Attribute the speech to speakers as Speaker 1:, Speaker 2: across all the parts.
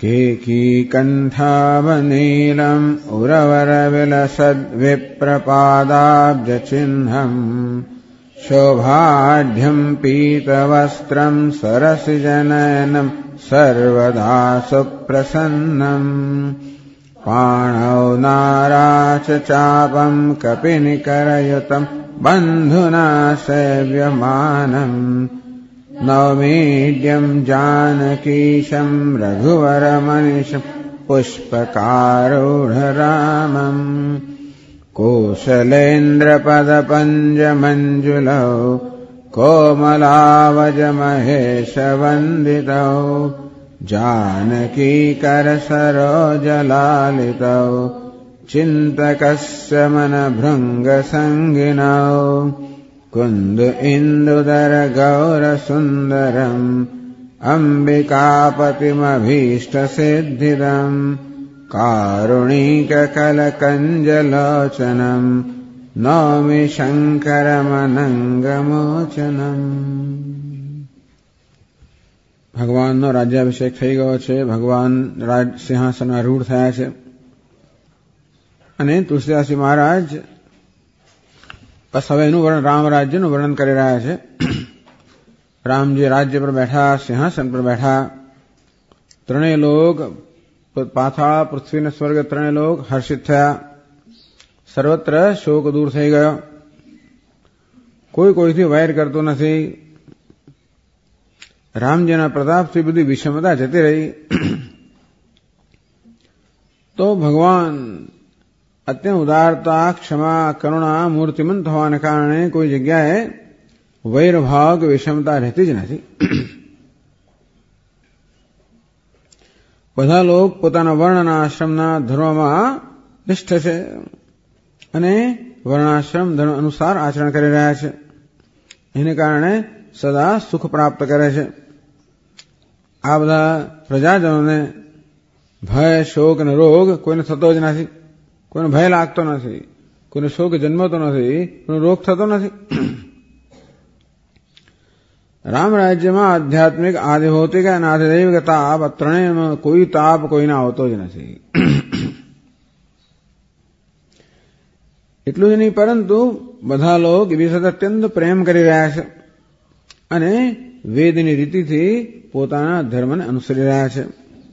Speaker 1: केकीकण्ठावनीलम् उरवरविलसद्विप्रपादाब्जचिह्नम् शोभाढ्यम् पीतवस्त्रम् सरसिजनयनम् सर्वदा सुप्रसन्नम् पाणौ नाराचचापम् कपिनिकरयुतम् बन्धुना सेव्यमानम् नवमीड्यम् जानकीशम् रघुवरमनिशम् पुष्पकारूढरामम् कोशलेन्द्रपदपञ्जमञ्जुलौ कोमलावजमहेशवन्दितौ जानकीकरसरोजलालितौ चिन्तकस्य मनभृङ्गसङ्गिनौ कुन्द इन्दुदर गौरसुन्दरम् अम्बिकापतिमभीष्टसिद्धिदम् कारुणिककलकञ्जलोचनम् नौमि शङ्करमनङ्गमोचनम्। ભગવાનનો રાજ્યાભિષેક થઈ ગયો છે. ભગવાન રાજ સિંહાસન આરૂઢ થયા છે અને તુલસીદાસજી મહારાજ બસ હવે એનું વર્ણન, રામ રાજ્યનું વર્ણન કરી રહ્યા છે. રામજી રાજ્ય પર બેઠા, સિંહાસન પર બેઠા. ત્રણેય લોક, પાતાળ, પૃથ્વી અને સ્વર્ગ ત્રણેય લોક હર્ષિત થયા. સર્વત્ર શોક દૂર થઈ ગયો. કોઈ કોઈથી વૈર કરતો નથી. રામજીના પ્રતાપથી બધી વિષમતા જતી રહી. તો ભગવાન અત્યંત ઉદારતા, ક્ષમા, કરુણા, મૂર્તિમંત હોવાને કારણે કોઈ જગ્યાએ વૈરભાવ કે વિષમતા રહેતી જ નથી. બધા લોકો પોતાના વર્ણના આશ્રમના ધર્મમાં નિષ્ઠ છે અને વર્ણાશ્રમ ધર્મ અનુસાર આચરણ કરી રહ્યા છે. એને કારણે સદા સુખ પ્રાપ્ત કરે છે. આ બધા પ્રજાજનોને ભય, શોક અને રોગ કોઈને થતો જ નથી. કોઈને ભય લાગતો નથી, કોઈને શોક જન્મતો નથી, કોઈને રોગ થતો નથી. રામ રાજ્યમાં આધ્યાત્મિક, આધિભૌતિક અને આધિદૈવિક તાપ, આ ત્રણેયમાં કોઈ તાપ કોઈને આવતો જ નથી. એટલું જ નહીં, પરંતુ બધા લોકો એવી સાથે અત્યંત પ્રેમ કરી રહ્યા છે અને વેદની રીતિથી પોતાના ધર્મને અનુસરી રહ્યા છે.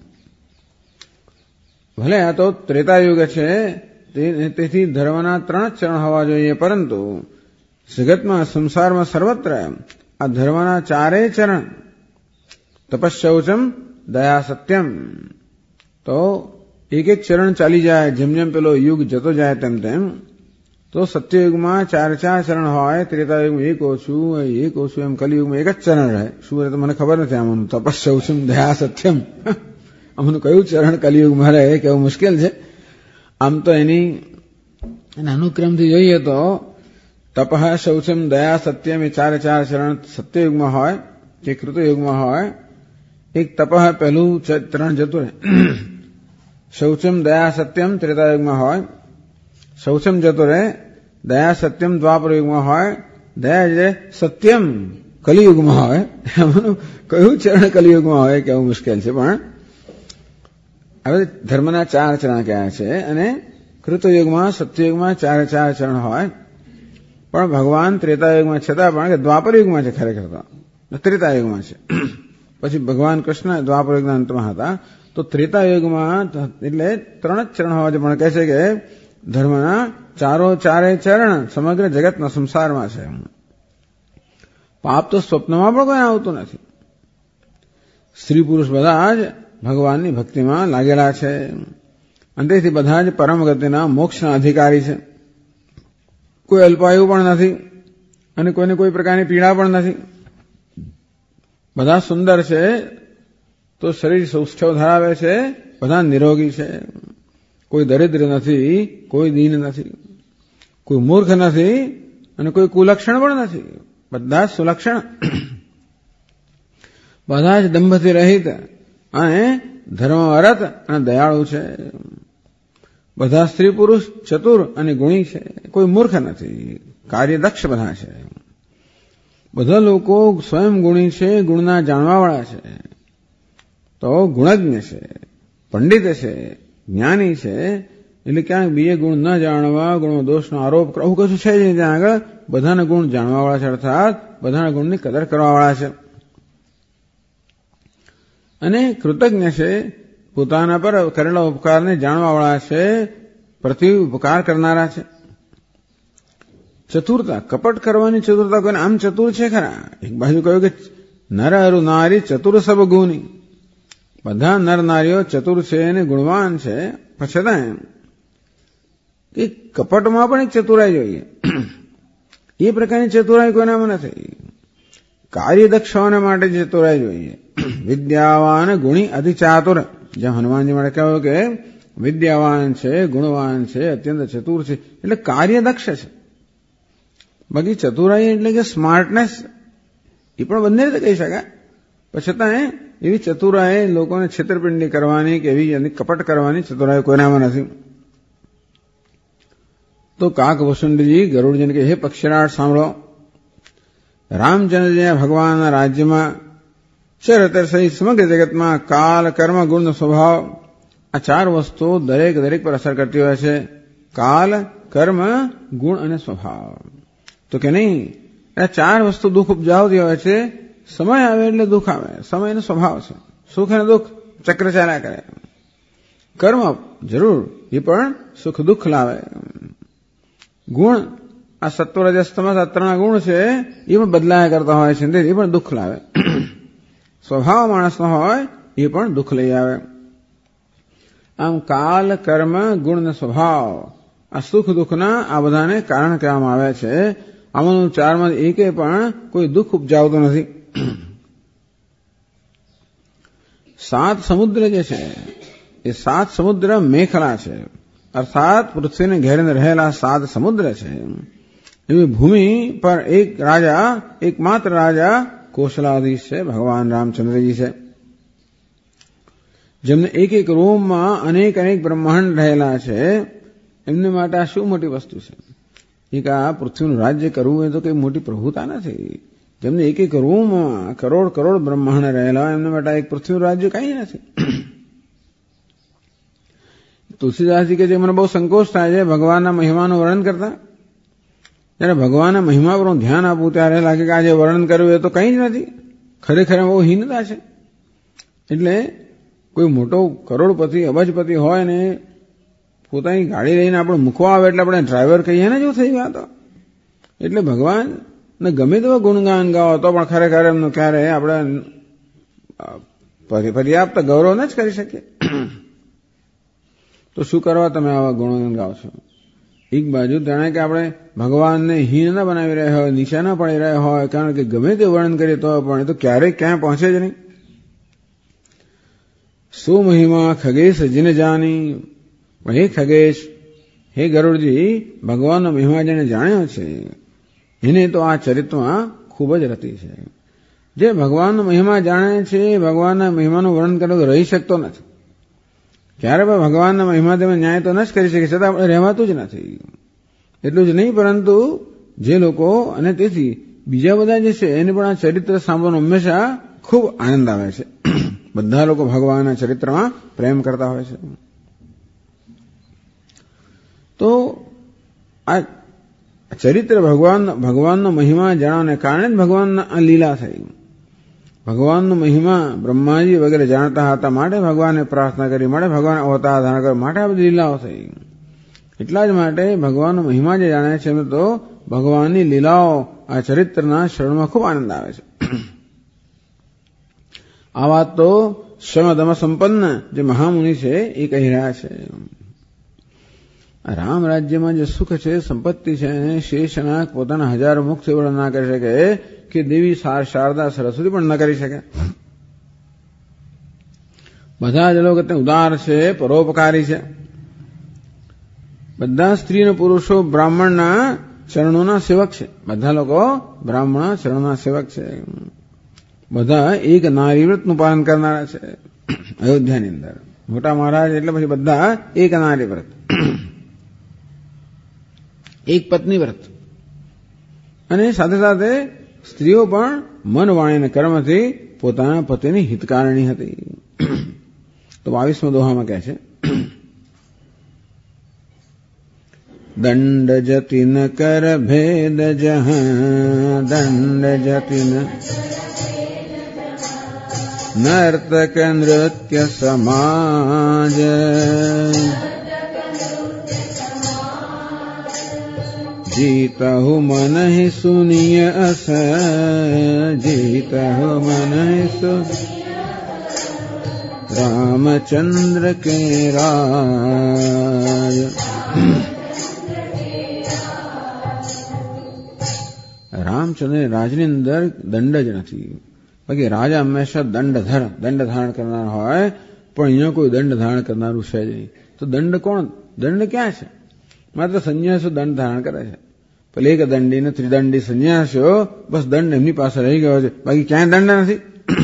Speaker 1: ભલે આ તો ત્રેતાયુગ છે, તેથી ધર્મના 3 ચરણ હોવા જોઈએ, પરંતુ જગતમાં, સંસારમાં સર્વત્ર આ ધર્મના 4 ચરણ, તપશ્ચૌચમ, દયા, સત્યમ, તો એક એક ચરણ ચાલી જાય. જેમ જેમ પેલો યુગ જતો જાય તેમ તેમ તો સત્યયુગમાં 4 ચરણ હોય, ત્રેતાયુગમાં એક ઓછું, એમ કલિયુગમાં એક જ ચરણ રહે. શું રહે તો મને ખબર નથી. આમનું તપશ્ચૌચમ, દયા, સત્યમ, આમનું કયું ચરણ કલિયુગમાં રહે કેવું મુશ્કેલ છે. આમ તો એના અનુક્રમથી જોઈએ તો તપઃ, શૌચમ, દયા, સત્યમ એ 4 ચરણ સત્યયુગમાં હોય કે કૃતયુગમાં હોય. એક તપઃ પહેલું ચરણ જતું રહે. શૌચમ, દયા, સત્યમ ત્રેતાયુગમાં હોય. શૌચમ જતો રહે. દયા, સત્યમ દ્વાપર યુગમાં હોય. દયા જે સત્યમ કલિયુગમાં હોય. એમાંનું કયું ચરણ કલિયુગમાં હોય કેવું મુશ્કેલ છે. પણ હવે ધર્મના 4 ચરણ કયા છે અને કૃતયુગમાં, સત્યયુગમાં 4 ચરણ હોય. પણ ભગવાન ત્રેતાયુગમાં છતાં પણ કે દ્વાપર યુગમાં છે, ખરેખર તો ત્રેતાયુગમાં છે. પછી ભગવાન કૃષ્ણ દ્વાપર યુગના અંતમાં હતા. તો ત્રેતાયુગમાં એટલે 3 જ ચરણ હોવા છે. પણ કહે છે કે ધર્મના 4 ચરણ સમગ્ર જગતના સંસારમાં છે. પાપ તો સ્વપ્નમાં પણ કોઈ આવતું નથી. સ્ત્રી પુરુષ બધા જ ભગવાનની ભક્તિમાં લાગેલા છે. અંતેથી બધા જ પરમ ગતિના મોક્ષના અધિકારી છે. કોઈ અલ્પાયુ પણ નથી અને કોઈને કોઈ પ્રકારની પીડા પણ નથી. બધા સુંદર છે. તો શરીર સૌષ્ઠવ ધરાવે છે. બધા નિરોગી છે. કોઈ દરિદ્ર નથી, કોઈ દીન નથી, કોઈ મૂર્ખ નથી અને કોઈ કુલક્ષણ પણ નથી. બધા જ સુલક્ષણ, બધા જ દંભથી રહિત અને ધર્મવરત અને દયાળુ છે. બધા સ્ત્રી પુરુષ ચતુર અને ગુણી છે. કોઈ મૂર્ખ નથી, કાર્યદક્ષ બધા છે. બધા લોકો સ્વયં ગુણી છે, ગુણના જાણવાવાળા છે. તો ગુણજ્ઞ છે. પંડિત છે, જ્ઞાની છે, એટલે ક્યાંક બીજે ગુણ ન જાણવા, ગુણો દોષનો આરોપ કરવા, આવું કશું છે જ નહીં. ત્યાં આગળ બધાના ગુણ જાણવાવાળા છે, અર્થાત બધાના ગુણની કદર કરવાવાળા છે. અને કૃતજ્ઞ છે, પોતાના પર કરેલા ઉપકારને જાણવાવાળા છે, પ્રતિ ઉપકાર કરનારા છે. ચતુરતા, કપટ કરવાની ચતુરતા કોઈને આમ ચતુર છે ખરા. એક બાજુ કહ્યું કે નર અરુ નારી ચતુર સબ ગુણી, બધા નર નારીઓ ચતુર છે અને ગુણવાન છે, છતાં એ કપટમાં પણ એક ચતુરાઈ જોઈએ. એ પ્રકારની ચતુરાઈ કોઈનામાં નથી. કાર્યદક્ષ હોવાને માટે ચતુરાઈ જોઈએ. વિદ્યાવાન ગુણી અતિ ચાતુર, જેમ હનુમાનજી માટે કહ્યું કે વિદ્યાવાન છે, ગુણવાન છે, અત્યંત ચતુર છે, એટલે કાર્યદક્ષ છે. બાકી ચતુરાઈ એટલે કે સ્માર્ટનેસ, એ પણ બંને રીતે કહી શકાય. પણ છતાં એવી ચતુરાઈ લોકોને છેતરપિંડી કરવાની કે એવી કપટ કરવાની ચતુરાઈ કોઈનામાં નથી. તો કાક વસુંડજી ગરુડજીને કે હે પક્ષીરાજ સાંભળો, રામચંદ્રજી ભગવાનના રાજ્યમાં ચરતર સહિત સમગ્ર જગતમાં કાલ, કર્મ, ગુણનો સ્વભાવ, આ ચાર વસ્તુઓ દરેક પર અસર કરતી હોય છે. કાલ, કર્મ, ગુણ અને સ્વભાવ. તો કે નહીં, આ ચાર વસ્તુ દુઃખ ઉપજાવતી હોય છે. સમય આવે એટલે દુઃખ આવે, સમયનો સ્વભાવ છે. સુખ અને દુઃખ ચક્ર ચાલ્યા કરે. કર્મ જરૂર, એ પણ સુખ દુઃખ લાવે. ગુણ, આ સત્વ રજસ તમસ આ ત્રણ ગુણ છે, એ પણ બદલાયા કરતા હોય છે, એ પણ દુઃખ લાવે. સ્વભાવ માણસનો હોય એ પણ દુઃખ લઈ આવે. આમ કાલ, કર્મ, ગુણ અને સ્વભાવ, આ સુખ દુઃખના આ બધાને કારણ કહેવામાં આવે છે. આમાંનું ચારમાં એકે પણ કોઈ દુઃખ ઉપજાવતો નથી. સાત સમુદ્ર જે છે એ સાત સમુદ્ર મેખલા છે, અર્થાત પૃથ્વીને ઘેરીને રહેલા સાત સમુદ્ર છે. એવી ભૂમિ પર એક રાજા, એકમાત્ર રાજા કોશલાધીશ છે, ભગવાન રામચંદ્રજી છે, જેમને એક રૂમમાં અનેક બ્રહ્માંડ રહેલા છે. એમને માટે આ શું મોટી વસ્તુ છે. એક આ પૃથ્વીનું રાજ્ય કરવું એ તો કઈ મોટી પ્રભુતા નથી. જેમને એક રૂમમાં કરોડ બ્રહ્માંડ રહેલા હોય, એમને માટે એક પૃથ્વીનું રાજ્ય કઈ નથી. તુલસીદાસજી કે જે મને બહુ સંકોચ થાય છે ભગવાનના મહિમાનું વર્ણન કરતા. જયારે ભગવાનના મહિમા પર હું ધ્યાન આપું ત્યારે લાગે કે આ જે વર્ણન કર્યું એ તો કંઈ જ નથી, ખરેખર બહુ હીનતા છે. એટલે કોઈ મોટો કરોડપતિ, અબજપતિ હોય ને પોતાની ગાડી લઈને આપણે મૂકવા આવે એટલે આપણે ડ્રાઈવર કહીએ ને, જેવું થઈ ગયા તો. એટલે ભગવાનને ગમે તેવા ગુણગાન ગાવો તો પણ ખરેખર એમનું ક્યારે આપણે પર્યાપ્ત ગૌરવ ન જ કરી શકીએ. તો શું કરવા તમે આવા ગુણગાન ગાઓ છો? એક બાજુ જાણે કે આપણે ભગવાનને હીન ન બનાવી રહ્યા હોય, નીચા ન પડી રહ્યા હોય, કારણ કે ગમે તે વર્ણન કરીએ તો પણ એ તો ક્યારેય ક્યાંય પહોંચે જ નહીં. શું મહિમા ખગેશ જીને જાની, હે ખગેશ, હે ગરુડજી, ભગવાનનો મહિમા જેને જાણ્યો છે એને તો આ ચરિત્રમાં ખૂબ જ રતિ છે. જે ભગવાનનો મહિમા જાણે છે, ભગવાનના મહિમાનું વર્ણન કરવું રહી શકતો નથી. ક્યારે પણ ભગવાનના મહિમા તમે ન્યાય તો ન જ કરી શકે, છતાં આપણે રહેવાતું જ નથી. એટલું જ નહીં, પરંતુ જે લોકો, અને તેથી બીજા બધા જે છે એને પણ આ ચરિત્ર સાંભળવાનો હંમેશા ખૂબ આનંદ આવે છે. બધા લોકો ભગવાનના ચરિત્રમાં પ્રેમ કરતા હોય છે. તો આ ચરિત્ર ભગવાનનો મહિમા જાણવાને કારણે જ ભગવાનના લીલા થઈ. ભગવાનનો મહિમા બ્રહ્માજી વગેરે જાણતા હતા, માટે ભગવાનને પ્રાર્થના કરી, માટે ભગવાન અવતાર ધારણ કર્યો, માટે આ બધી લીલાઓ થઈ. એટલા જ માટે ભગવાનનો મહિમા જે જાણે છે એમને તો ભગવાનની લીલાઓ આ ચરિત્રના શરણમાં ખૂબ આનંદ આવે છે. આ વાત તો શમદમ સંપન્ન જે મહામુનિ છે એ કહી રહ્યા છે. રામ રાજ્યમાં જે સુખ છે, સંપત્તિ છે, એને શેષનાગ પોતાના હજારો મુખથી વર્ણન ના કરી શકે કે દેવી શારદા સરસ્વતી પણ ન કરી શકે. બધા જ લોકો ઉદાર છે, પરોપકારી છે. બધા સ્ત્રી અને પુરુષો બ્રાહ્મણના ચરણોના સેવક છે. બધા લોકો બ્રાહ્મણ ચરણોના સેવક છે. બધા એક નારી વ્રતનું પાલન કરનારા છે. અયોધ્યાની અંદર મોટા મહારાજ એટલે પછી બધા એક નારી વ્રત, એક પત્ની વ્રત. અને સાથે સાથે સ્ત્રીઓ પણ મન, વાણી અને કર્મથી પોતાના પતિની હિતકારણી હતી. તો 22મો દોહામાં કહે છે, દંડ જતિન કર ભેદ જહાં, દંડ જતિન નર્તક નૃત્ય સમાજ, जीतहु मन ही सुनिय अस, जीतहु मन ही रामचंद्र के राज। રામચંદ્ર રાજની અંદર દંડ જ નથી. બાકી રાજા હંમેશા દંડ ધારણ કરનાર હોય, પણ અહીંયા કોઈ દંડ ધારણ કરનારું છે જ નહીં. તો દંડ કોણ? દંડ ક્યાં છે? માત્ર સંન્યાસો દંડ ધારણ કરે છે. પેલે એક દંડી ને ત્રિદંડી સંન્યાસીઓ બસ દંડ એમની પાસે રહી ગયો છે, બાકી ક્યાંય દંડ નથી.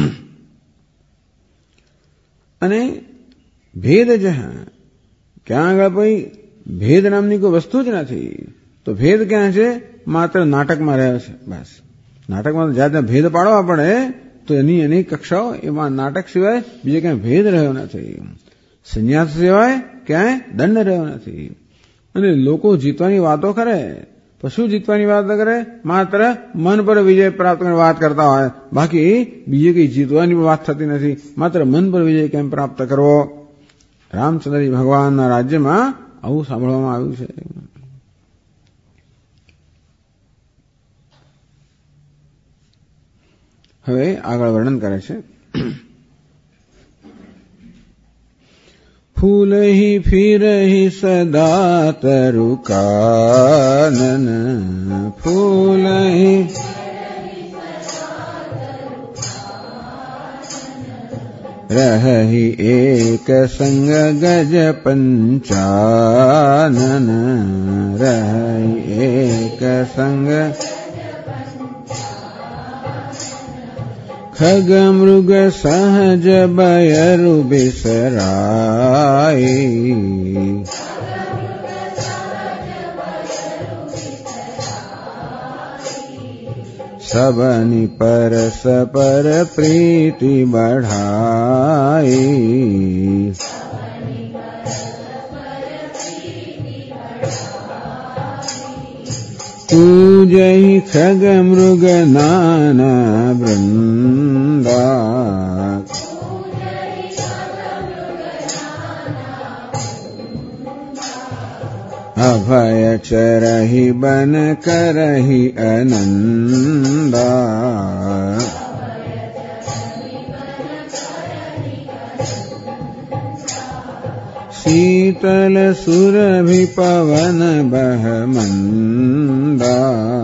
Speaker 1: અને ભેદ જ ક્યાં આગળ ભાઈ ભેદ નામની કોઈ વસ્તુ જ નથી. તો ભેદ ક્યાં છે? માત્ર નાટકમાં રહ્યો છે. બસ નાટકમાં જ્યાં ભેદ પાડવા પડે તો એની કક્ષાઓ એમાં નાટક સિવાય બીજે ક્યાંય ભેદ રહ્યો નથી. સંન્યાસ સિવાય ક્યાંય દંડ રહ્યો નથી. અને લોકો જીતવાની વાતો કરે, તો શું જીતવાની વાત કરે? માત્ર મન પર વિજય પ્રાપ્ત કરવાની વાત કરતા હોય, બાકી બીજે કઈ જીતવાની વાત થતી નથી. માત્ર મન પર વિજય કેમ પ્રાપ્ત કરવો? રામચંદ્રજી ભગવાનના રાજ્યમાં આવું સાંભળવામાં આવ્યું છે. હવે આગળ વર્ણન કરે છે, फूल ही फिर ही सदा तरु कानन, फूल ही रही एक संग गज पंचानन, रही एक संग खग मृग सहज बयरु बिसराई, सबनि परस पर प्रीति बढ़ाई, पूजहि खग मृग नाना वृंदा, अभय चरहि बन करहि अनंदा, शीतल सुरभि पवन बह मंदा,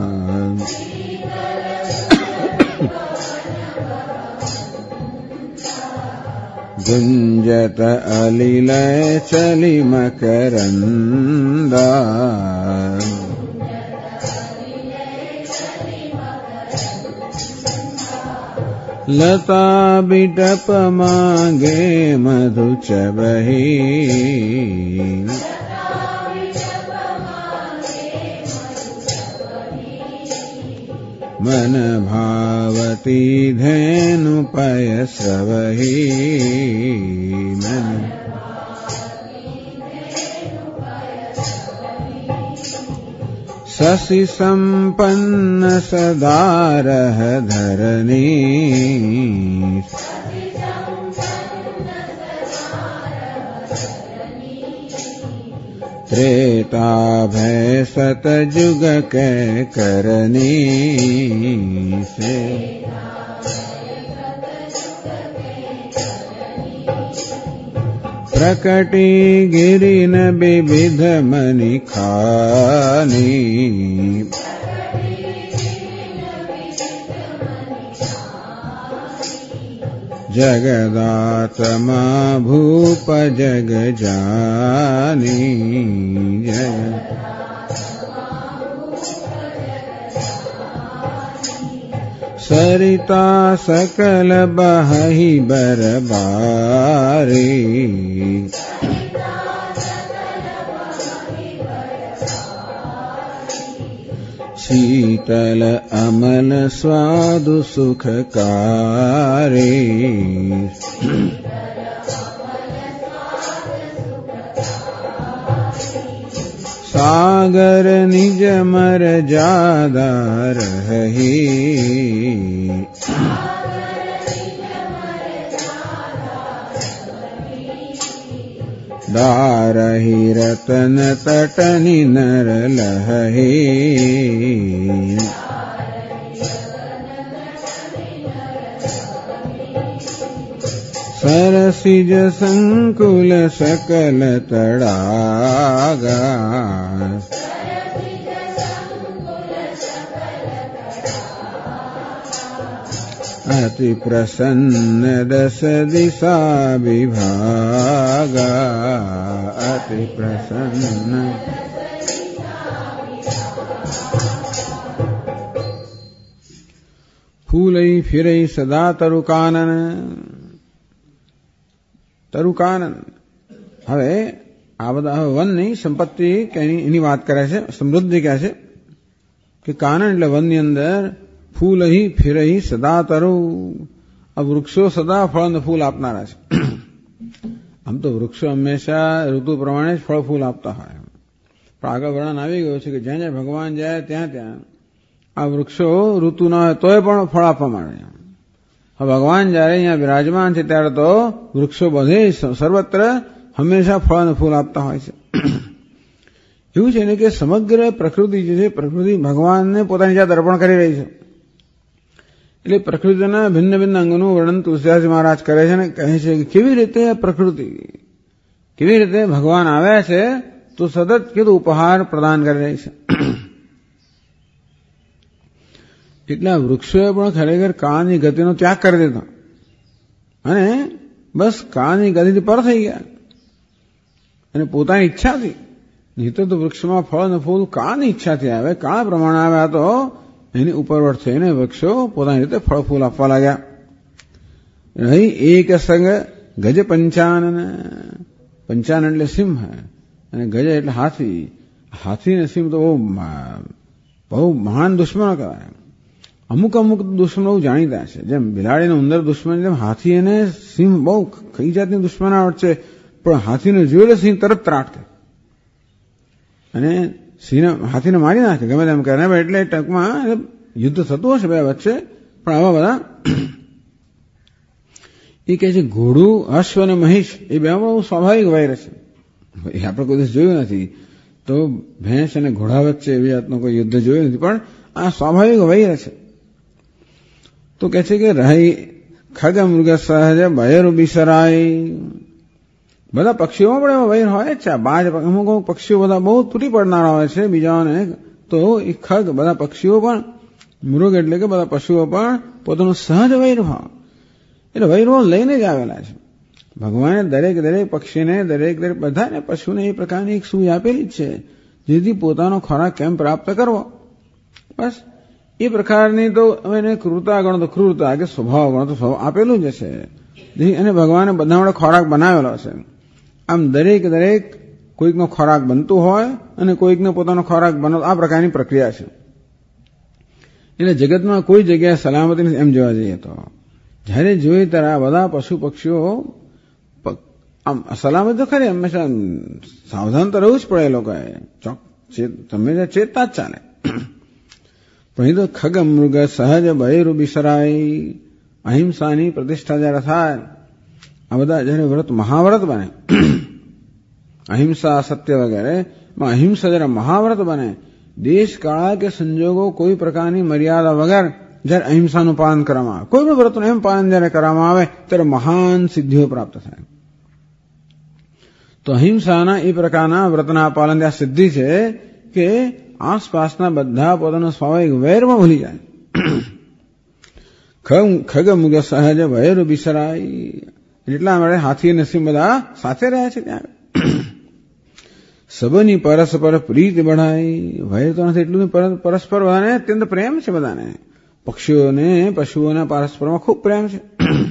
Speaker 1: गुंजत अलिलय चलि मकरंदा, लता बिटप मांगे मधु चबही, मन भावती धेनु पय स्रवही, शशि संपन्न सदा रह धरनी, त्रेता भय सत जुग के करनी से, प्रकटी गिरिन विविध मनि खानी, जगदात्मा भूप जग जानी, सरिता सकल बहहि बरबारी, शीतल अमल स्वादु सुखकारी, सागर निज मर जादा रही, दारही रतन तटनि नर लही, सरसिज संकुल सकल तड़ागा, अति प्रसन्न दस दिशा विभागा, अति प्रसन्न। फूलई फिरई सदा तरुकानन, તરુકાનન. હવે આ બધા વનની સંપત્તિ કે એની વાત કરે છે, સમૃદ્ધિ કહે છે કે કાનન એટલે વનની અંદર ફૂલહી ફિરહી સદા તરુ, આ વૃક્ષો સદા ફળ અને ફૂલ આપનારા છે. આમ તો વૃક્ષો હંમેશા ઋતુ પ્રમાણે જ ફળ ફૂલ આપતા હોય, પણ આગળ વર્ણન આવી ગયું છે કે જ્યાં જ્યાં ભગવાન જાય ત્યાં ત્યાં આ વૃક્ષો ઋતુ ના હોય તોય પણ ફળ આપવા માંડે. ભગવાન જયારે અહીંયા વિરાજમાન છે ત્યારે તો વૃક્ષો બધે સર્વત્ર હંમેશા ફળ અને ફૂલ આપતા હોય છે. એવું છે ને કે સમગ્ર પ્રકૃતિ જે છે, પ્રકૃતિ ભગવાનને પોતાની જાત અર્પણ કરી રહી છે. એટલે પ્રકૃતિના ભિન્ન ભિન્ન અંગોનું વર્ણન તુલસીદાસ મહારાજ કરે છે ને કહે છે કે કેવી રીતે પ્રકૃતિ, કેવી રીતે ભગવાન આવ્યા છે તો સતત કીધું ઉપહાર પ્રદાન કરી રહી છે. એટલા વૃક્ષોએ પણ ખરેખર કાળની ગતિનો ત્યાગ કરી દીધો અને બસ કાળની ગતિથી પર થઈ ગયા અને પોતાની ઈચ્છાથી. નહીં તો વૃક્ષમાં ફળ અને ફૂલ કાળની ઈચ્છાથી આવે, કાળ પ્રમાણે આવ્યા તો એની ઉપરવટ થઈને વૃક્ષો પોતાની રીતે ફળ ફૂલ આપવા લાગ્યા. અહીં એક સંગ ગજ પંચાનન, પંચાનન એટલે સિંહ અને ગજ એટલે હાથી. હાથી ને સિંહ તો બહુ મહાન દુશ્મનો કહેવાય. અમુક અમુક દુશ્મનો જાણીતા છે, જેમ બિલાડીને ઉંદર દુશ્મન, જેમ હાથી અને સિંહ બહુ કઈ જાતની દુશ્મનાવટ છે, પણ હાથીને જોયેલો સિંહ તરત ત્રાટકે અને હાથીને મારી નાખે ગમે તેમ કરે. એટલે ટૂંકમાં યુદ્ધ થતું હશે બે વચ્ચે, પણ આવા બધા એ કહે છે ઘોડું, અશ્વ અને મહિષ એ બે બહુ સ્વાભાવિક વૈર છે. એ આપણે કોઈ દિવસ જોયું નથી, તો ભેંસ અને ઘોડા વચ્ચે એવી જાતનું કોઈ યુદ્ધ જોયું નથી, પણ આ સ્વાભાવિક વૈર છે. તો કહે છે કે રહી ખગ મૃગ સહજ બયરુ બિસરાય, બધા પક્ષીઓમાં પણ એવો વૈર હોય જ છે. બાજ અમુક અમુક પક્ષીઓ બધા બહુ તૂટી પડનારા હોય છે બીજાઓને, તો એ ખગ બધા પક્ષીઓ પણ, મૃગ એટલે કે બધા પશુઓ પણ પોતાનો સહજ વૈર ભાવ, એટલે વૈરો લઈને જ આવેલા છે. ભગવાને દરેક દરેક પક્ષીને, દરેક દરેક બધાને પશુને એ પ્રકારની એક સૂઝ આપેલી જ છે, જેથી પોતાનો ખોરાક કેમ પ્રાપ્ત કરવો. બસ એ પ્રકારની તો હવે એને ક્રૂરતા ગણો તો ક્રૂરતા, કે સ્વભાવ ગણો તો સ્વભાવ આપેલું જ છે. અને ભગવાને બધા માટે ખોરાક બનાવેલો છે. આમ દરેક દરેક કોઈકનો ખોરાક બનતું હોય અને કોઈકનો પોતાનો ખોરાક બનાવતો, આ પ્રકારની પ્રક્રિયા છે. એટલે જગતમાં કોઈ જગ્યાએ સલામતી નથી એમ જોવા જઈએ તો. જ્યારે જોઈએ ત્યારે આ બધા પશુ પક્ષીઓ આમ સલામત તો ખરી, હંમેશા સાવધાન તો રહેવું જ પડે એ લોકોએ, તમે ચેતતા જ ચાલે. પણ એ તો ખગ મૃગ સહજ બયરુ બિસરાય, અહિંસાની પ્રતિષ્ઠા જયારે થાય, આ બધા જયારે વ્રત મહાવ્રત બને, અહિંસા સત્ય વગેરે, અહિંસા જયારે મહાવ્રત બને, દેશ કાળ કે સંજોગો કોઈ પ્રકારની મર્યાદા વગર જયારે અહિંસાનું પાલન કરવામાં આવે, કોઈ પણ વ્રતનું એમ પાલન જયારે કરવામાં આવે ત્યારે મહાન સિદ્ધિઓ પ્રાપ્ત થાય. તો અહિંસાના એ પ્રકારના વ્રતના પાલન ત્યાં સિદ્ધિ છે કે આસપાસના બધા પોતાનો સ્વાભાવિક વૈરમાં ભૂલી જાય. ખગ મુગ સહજ વૈર બિસરાય, એટલા માટે હાથી અને સિંહ બધા સાથે રહ્યા છે ત્યાં. સબની પરસ્પર પ્રીત બઢાય, વૈર તો નથી એટલું, પરસ્પર બધાને અત્યંત પ્રેમ છે. બધાને પક્ષીઓને પશુઓના પરસ્પરમાં ખૂબ પ્રેમ છે.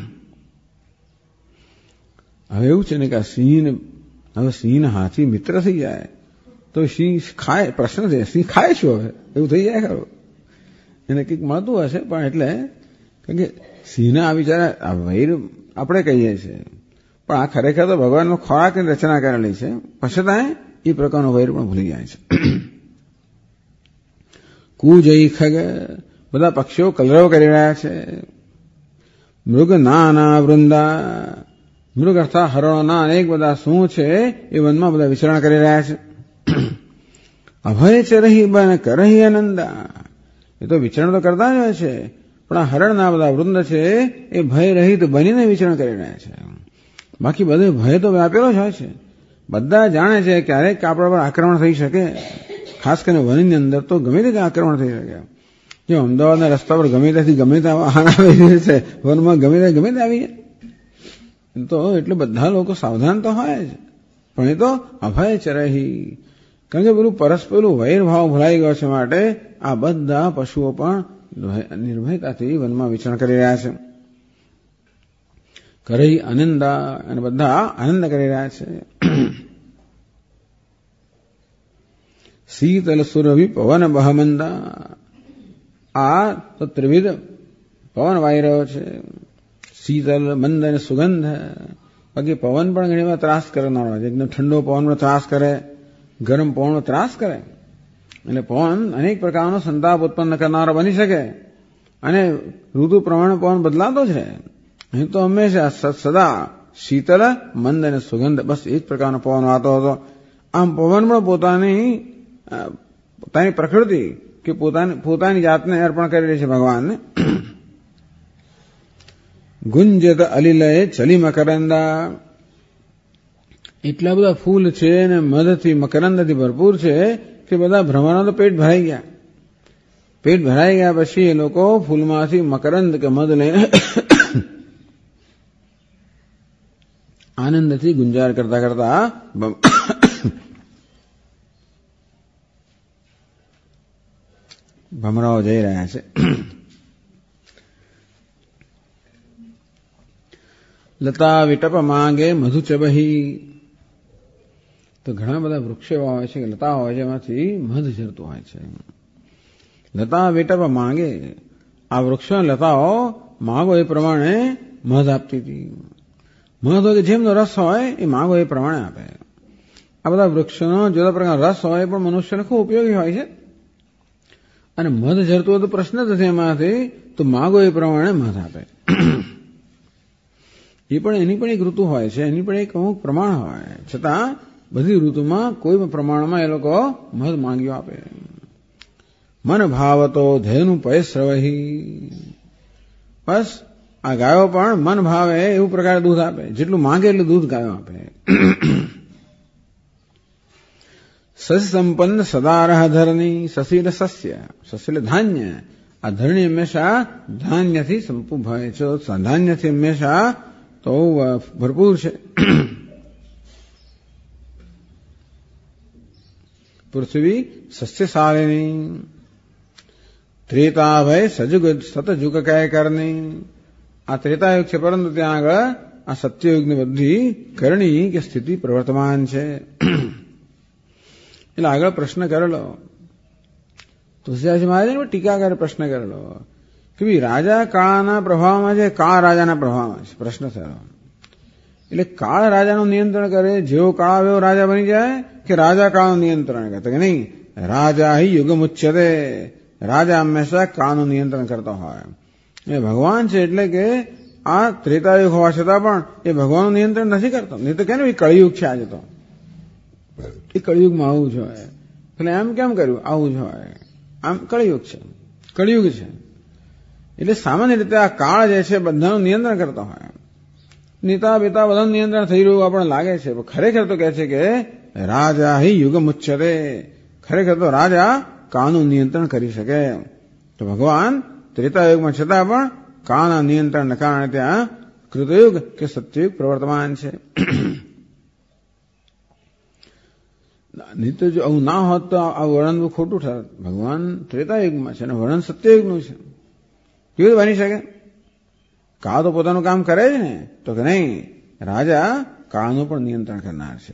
Speaker 1: હવે એવું છે ને કે આ સિંહ હાથી મિત્ર થઈ જાય તો સિંહ ખાય, પ્રશ્ન છે સિંહ ખાય શું? હવે એવું થઈ જાય ખરું, એને કંઈક મળતું હશે, પણ એટલે કારણ કે સિંહના આ બિચારા વૈર આપણે કહીએ છીએ, પણ આ ખરેખર તો ભગવાનનો ખોરાકની રચના કરેલી છે. પછતાંય એ પ્રકારનો વૈર પણ ભૂલી જાય છે. કુજઈ ખગ, બધા પક્ષીઓ કલરવ કરી રહ્યા છે. મૃગ નાના વૃંદા, મૃગ અર્થાત હરણોના અનેક બધા શું છે એ વનમાં બધા વિચરણ કરી રહ્યા છે. અભય ચરહી બન કરહી આનંદા, એ તો વિચરણ તો કરતા જ હોય છે, પણ આ હરણના બધા વૃંદ છે એ ભય રહિત બનીને વિચરણ કરી રહ્યા છે. બાકી બધે ભય તો વ્યાપેલો જ હોય છે. બધા જાણે છે ક્યારેક આપણા પર આક્રમણ થઈ શકે, ખાસ કરીને વનની અંદર તો ગમે તે આક્રમણ થઈ શકે. જો અમદાવાદના રસ્તા પર ગમે ત્યાંથી ગમે ત્યાં વાહન આવી જાય છે, વનમાં ગમે ત્યાં આવી જાય તો એટલે બધા લોકો સાવધાન તો હોય જ, પણ એ તો અભય ચરહી, કારણ કે પેલું પરસ્પેલું વૈર ભાવ ભૂલાઈ ગયો છે, માટે આ બધા પશુઓ પણ નિર્ભયતાથી વનમાં વિચરણ કરી રહ્યા છે. કરહી આનંદા, અને બધા આનંદ કરી રહ્યા છે. શીતલ સુરભિ પવન બહમંદા, આ તો ત્રિવિધ પવન વાઈ રહ્યો છે. શીતલ, મંદ અને સુગંધ. બાકી પવન પણ ઘણી વાર ત્રાસ કરનારો હોય છે. એકદમ ઠંડો પવન પણ ત્રાસ કરે, ગરમ પવન ત્રાસ કરે. એટલે પવન અનેક પ્રકારનો સંતાપ ઉત્પન્ન કરનારો બની શકે, અને ઋતુ પ્રમાણે પવન બદલાતો છે. અહીં તો હંમેશા સદા શીતલ, મંદ અને સુગંધ, બસ એ જ પ્રકારનો પવન વાતો હતો. આમ પવન પણ પોતાની પ્રકૃતિ કે પોતાની જાતને અર્પણ કરી રહી છે ભગવાનને. ગુંજત અલિલય ચલી મકરંદા, એટલા બધા ફૂલ છે અને મધથી મકરંદથી ભરપૂર છે કે બધા ભ્રમરના તો પેટ ભરાઈ ગયા. પેટ ભરાઈ ગયા પછી એ લોકો ફૂલમાંથી મકરંદ કે મધ લઈને આનંદથી ગુંજાર કરતા કરતા ભમરાઓ જઈ રહ્યા છે. લતા વિટપ માંગે મધુ ચબહી, તો ઘણા બધા વૃક્ષો એવા હોય છે કે લતા હોય છે, એમાંથી મધ ઝરતું હોય છે. લતા વિટપ માંગે, આ વૃક્ષો લતાઓ માગો એ પ્રમાણે મધ આપતી હતી. મધ હોય કે જેમનો રસ હોય એ માગો એ પ્રમાણે આપે. આ બધા વૃક્ષોનો જુદા પ્રકારનો રસ હોય પણ મનુષ્યને ખૂબ ઉપયોગી હોય છે, અને મધ ઝરતું હોય તો પ્રશ્ન જ નથી એમાંથી, તો માગો એ પ્રમાણે મધ આપે. એ પણ એની પણ એક ઋતુ હોય છે, એની પણ એક અમુક પ્રમાણ હોય, છતાં બધી ઋતુમાં કોઈ પણ પ્રમાણમાં એ લોકો મધ માંગ્યો આપે. મન ભાવતો ધેનું પયસ્રવહી, બસ આ ગાયો પણ મન ભાવે એવું પ્રકારે દૂધ આપે, જેટલું માંગે એટલું દૂધ ગાયો આપે. સસ્ય સંપન્ન સદારહ ધરની, સસીલ સસ્ય, સસીલ ધાન્ય, આ ધરણી હંમેશા ધાન્યથી સંપૂર્ણ હોય છે, ધાન્યથી હંમેશા તો ભરપૂર છે. પૃથ્વી સસ્યશાલિની, ત્રેતાભય સજુગ સતજુગ કહે કરની, આ ત્રેતાયુગ છે, પરંતુ ત્યાં આગળ આ સત્યયુગની બધી કરણી કે સ્થિતિ પ્રવર્તમાન છે. એટલે આગળ પ્રશ્ન કરેલો તુલસીદાસજી મહારાજે ટીકાકારે પ્રશ્ન કરેલો કે ભાઈ રાજા કાળના પ્રભાવમાં છે, કાળ રાજાના પ્રભાવમાં છે. પ્રશ્ન થયો એટલે કાળ રાજાનું નિયંત્રણ કરે, જેવો કાળ આવે એવો રાજા બની જાય, કે રાજા કાળનું નિયંત્રણ કરે? કે નહીં, રાજા હિ યુગમ ઉચ્યતે, રાજા હંમેશા કાળનું નિયંત્રણ કરતો હોય. એ ભગવાન છે એટલે કે આ ત્રેતાયુગ હોવા છતાં પણ એ ભગવાનનું નિયંત્રણ નથી કરતો. નહીં તો કે કળિયુગ છે આજે, તો એ કળિયુગમાં આવું જ હોય. એટલે એમ કેમ કર્યું? આવું જ હોય. આમ કળિયુગ છે, કળિયુગ છે. એટલે સામાન્ય રીતે આ કાળ જે છે બધાનું નિયંત્રણ કરતો હોય. નેતા બેતા બધાનું નિયંત્રણ થઈ રહ્યું આપણને લાગે છે, પણ ખરેખર તો કહે છે કે રાજા હિ યુગમ ઉચ્યતે, ખરેખર તો રાજા કાળનું નિયંત્રણ કરી શકે. તો ભગવાન ત્રેતાયુગમાં છતાં પણ કાળના નિયંત્રણને કારણે ત્યાં કૃતયુગ કે સત્યયુગ પ્રવર્તમાન છે. નહીં તો જો આવું ના હોત તો આ વર્ણન ખોટું થાત. ભગવાન ત્રેતાયુગમાં છે અને વર્ણન સત્યયુગનું છે, કેવું બની શકે? કાળ તો પોતાનું કામ કરે જ ને, તો કે નહીં, રાજા કાળનું પણ નિયંત્રણ કરનાર છે.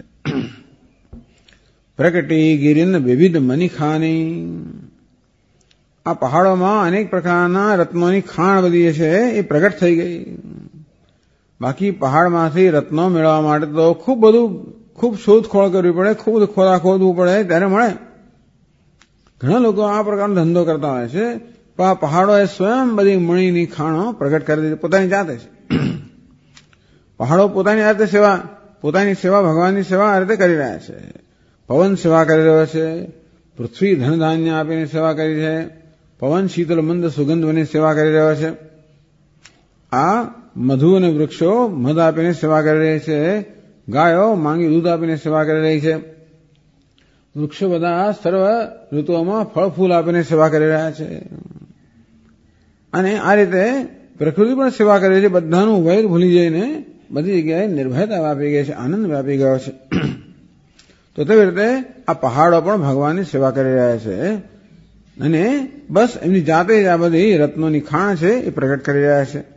Speaker 1: પ્રકટી ગિરિન વિવિધ મનીખાની, આ પહાડોમાં અનેક પ્રકારના રત્નોની ખાણ બધી છે એ પ્રગટ થઈ ગઈ. બાકી પહાડમાંથી રત્નો મેળવવા માટે તો ખૂબ ખૂબ શોધખોળ કરવી પડે, ખૂબ ખોદવું પડે ત્યારે મળે. ઘણા લોકો આ પ્રકારનો ધંધો કરતા હોય છે, પણ આ પહાડોએ સ્વયં બધી મણીની ખાણો પ્રગટ કરી દીધી પોતાની જાતે છે. પહાડો પોતાની સેવા ભગવાનની સેવા આ રીતે કરી રહ્યા છે. પવન સેવા કરી રહ્યો છે, પૃથ્વી ધન ધાન્ય આપીને સેવા કરી છે, પવન શીતળ મંદ સુગંધ બની સેવા કરી રહ્યો છે. આ મધુ અને વૃક્ષો મધ આપીને સેવા કરી રહી છે, ગાયો માંગી દૂધ આપીને સેવા કરી રહી છે, વૃક્ષો બધા સર્વ ઋતુઓમાં ફળ ફૂલ આપીને સેવા કરી રહ્યા છે. અને આ રીતે પ્રકૃતિ પણ સેવા કરી રહી છે. બધાનું વૈર ભૂલી જઈને બધી જગ્યાએ નિર્ભયતા વ્યાપી ગઈ છે, આનંદ વ્યાપી ગયો છે. તો તેવી રીતે આ પહાડો પણ ભગવાનની સેવા કરી રહ્યા છે અને બસ એમની જાતે જ આ બધી રત્નોની ખાણ છે એ પ્રગટ કરી રહ્યા છે.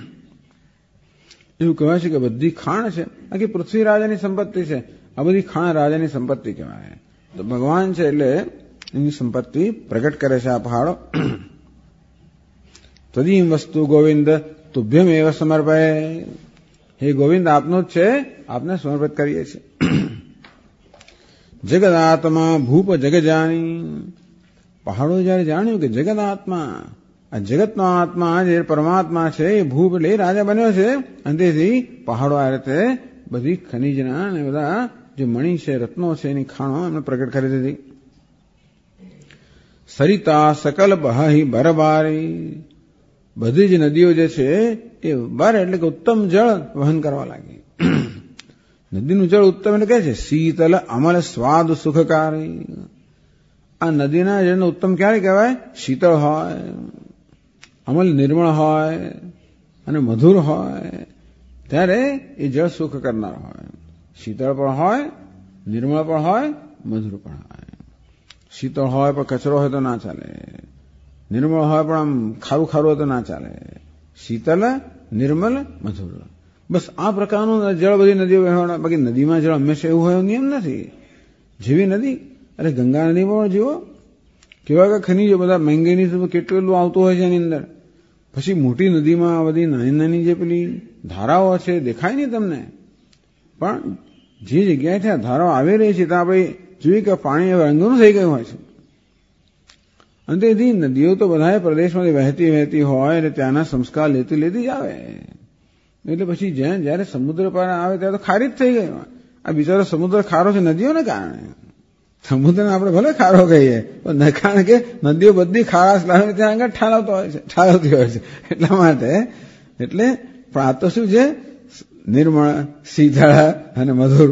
Speaker 1: એવું કહેવાય છે કે બધી ખાણ છે, આખી પૃથ્વી રાજાની સંપત્તિ છે. આ બધી ખાણ રાજાની સંપત્તિ કહેવાય. તો ભગવાન છે એટલે એની સંપત્તિ પ્રગટ કરે છે આ પહાડો. ત્વદીય વસ્તુ ગોવિંદ તુભ્યમ એવ સમર્પય. હે ગોવિંદ આપનું જ છે, આપને સમર્પિત કરીએ છીએ. જગદાત્મા ભૂપ જગજાની. પહાડો જયારે જાણ્યું કે જગત આત્મા, આ જગતનો આત્મા જે પરમાત્મા છે એ ભૂપ એટલે રાજા બન્યો છે, અને તેથી પહાડો આ રીતે બધી ખનીજના અને બધા જે મણી છે, રત્નો છે, એની ખાણો એમને પ્રગટ કરી દીધી. સરિતા સકલ બહાહી બરબારી. બધી જ નદીઓ જે છે એ બર એટલે કે ઉત્તમ જળ વહન કરવા લાગી. નદીનું જળ ઉત્તમ એટલે કહે છે શીતલ અમલ સ્વાદ સુખકારી. આ નદીના જળનું ઉત્તમ ક્યારે કહેવાય? શીતળ હોય, અમલ નિર્મળ હોય અને મધુર હોય, ત્યારે એ જળ સુખ કરનાર હોય. શીતળ પણ હોય, નિર્મળ પણ હોય, મધુર પણ હોય. શીતળ હોય પણ કચરો હોય તો ના ચાલે, નિર્મળ હોય પણ આમ ખારું ખારું હોય તો ના ચાલે. શીતળ, નિર્મલ, મધુર, બસ આ પ્રકારનું જળ બધી નદીઓ વહેવાના. બાકી નદીમાં જળ હંમેશા એવું હોય નિયમ નથી. જેવી નદી, અરે ગંગા નદીમાં જુઓ કેવા ખનીજો બધા મેંગેનીઝ કેટલું આવતું હોય છે એની અંદર. પછી મોટી નદીમાં આ બધી નાની નાની જે પેલી ધારાઓ છે દેખાય નહીં તમને, પણ જે જગ્યાએથી આ ધારાઓ આવી રહી છે ત્યાં આપણે જોઈએ કે પાણી રંગનું થઈ ગયું હોય છે. અને તેથી નદીઓ તો બધા પ્રદેશમાંથી વહેતી હોય અને ત્યાંના સંસ્કાર લેતી જ આવે. એટલે પછી જયારે સમુદ્ર પર આવે ત્યારે તો ખારી જ થઈ ગઈ. આ બિચારો સમુદ્ર ખારો છે નદીઓને કારણે. સમુદ્રને આપણે ભલે ખારો કહીએ, પણ કારણ કે નદીઓ બધી ખારાશ લાવે ત્યાં આગળ ઠાલવતી હોય છે. એટલા માટે એટલે પણ આ તો શું છે? નિર્મળ, શીતળ અને મધુર.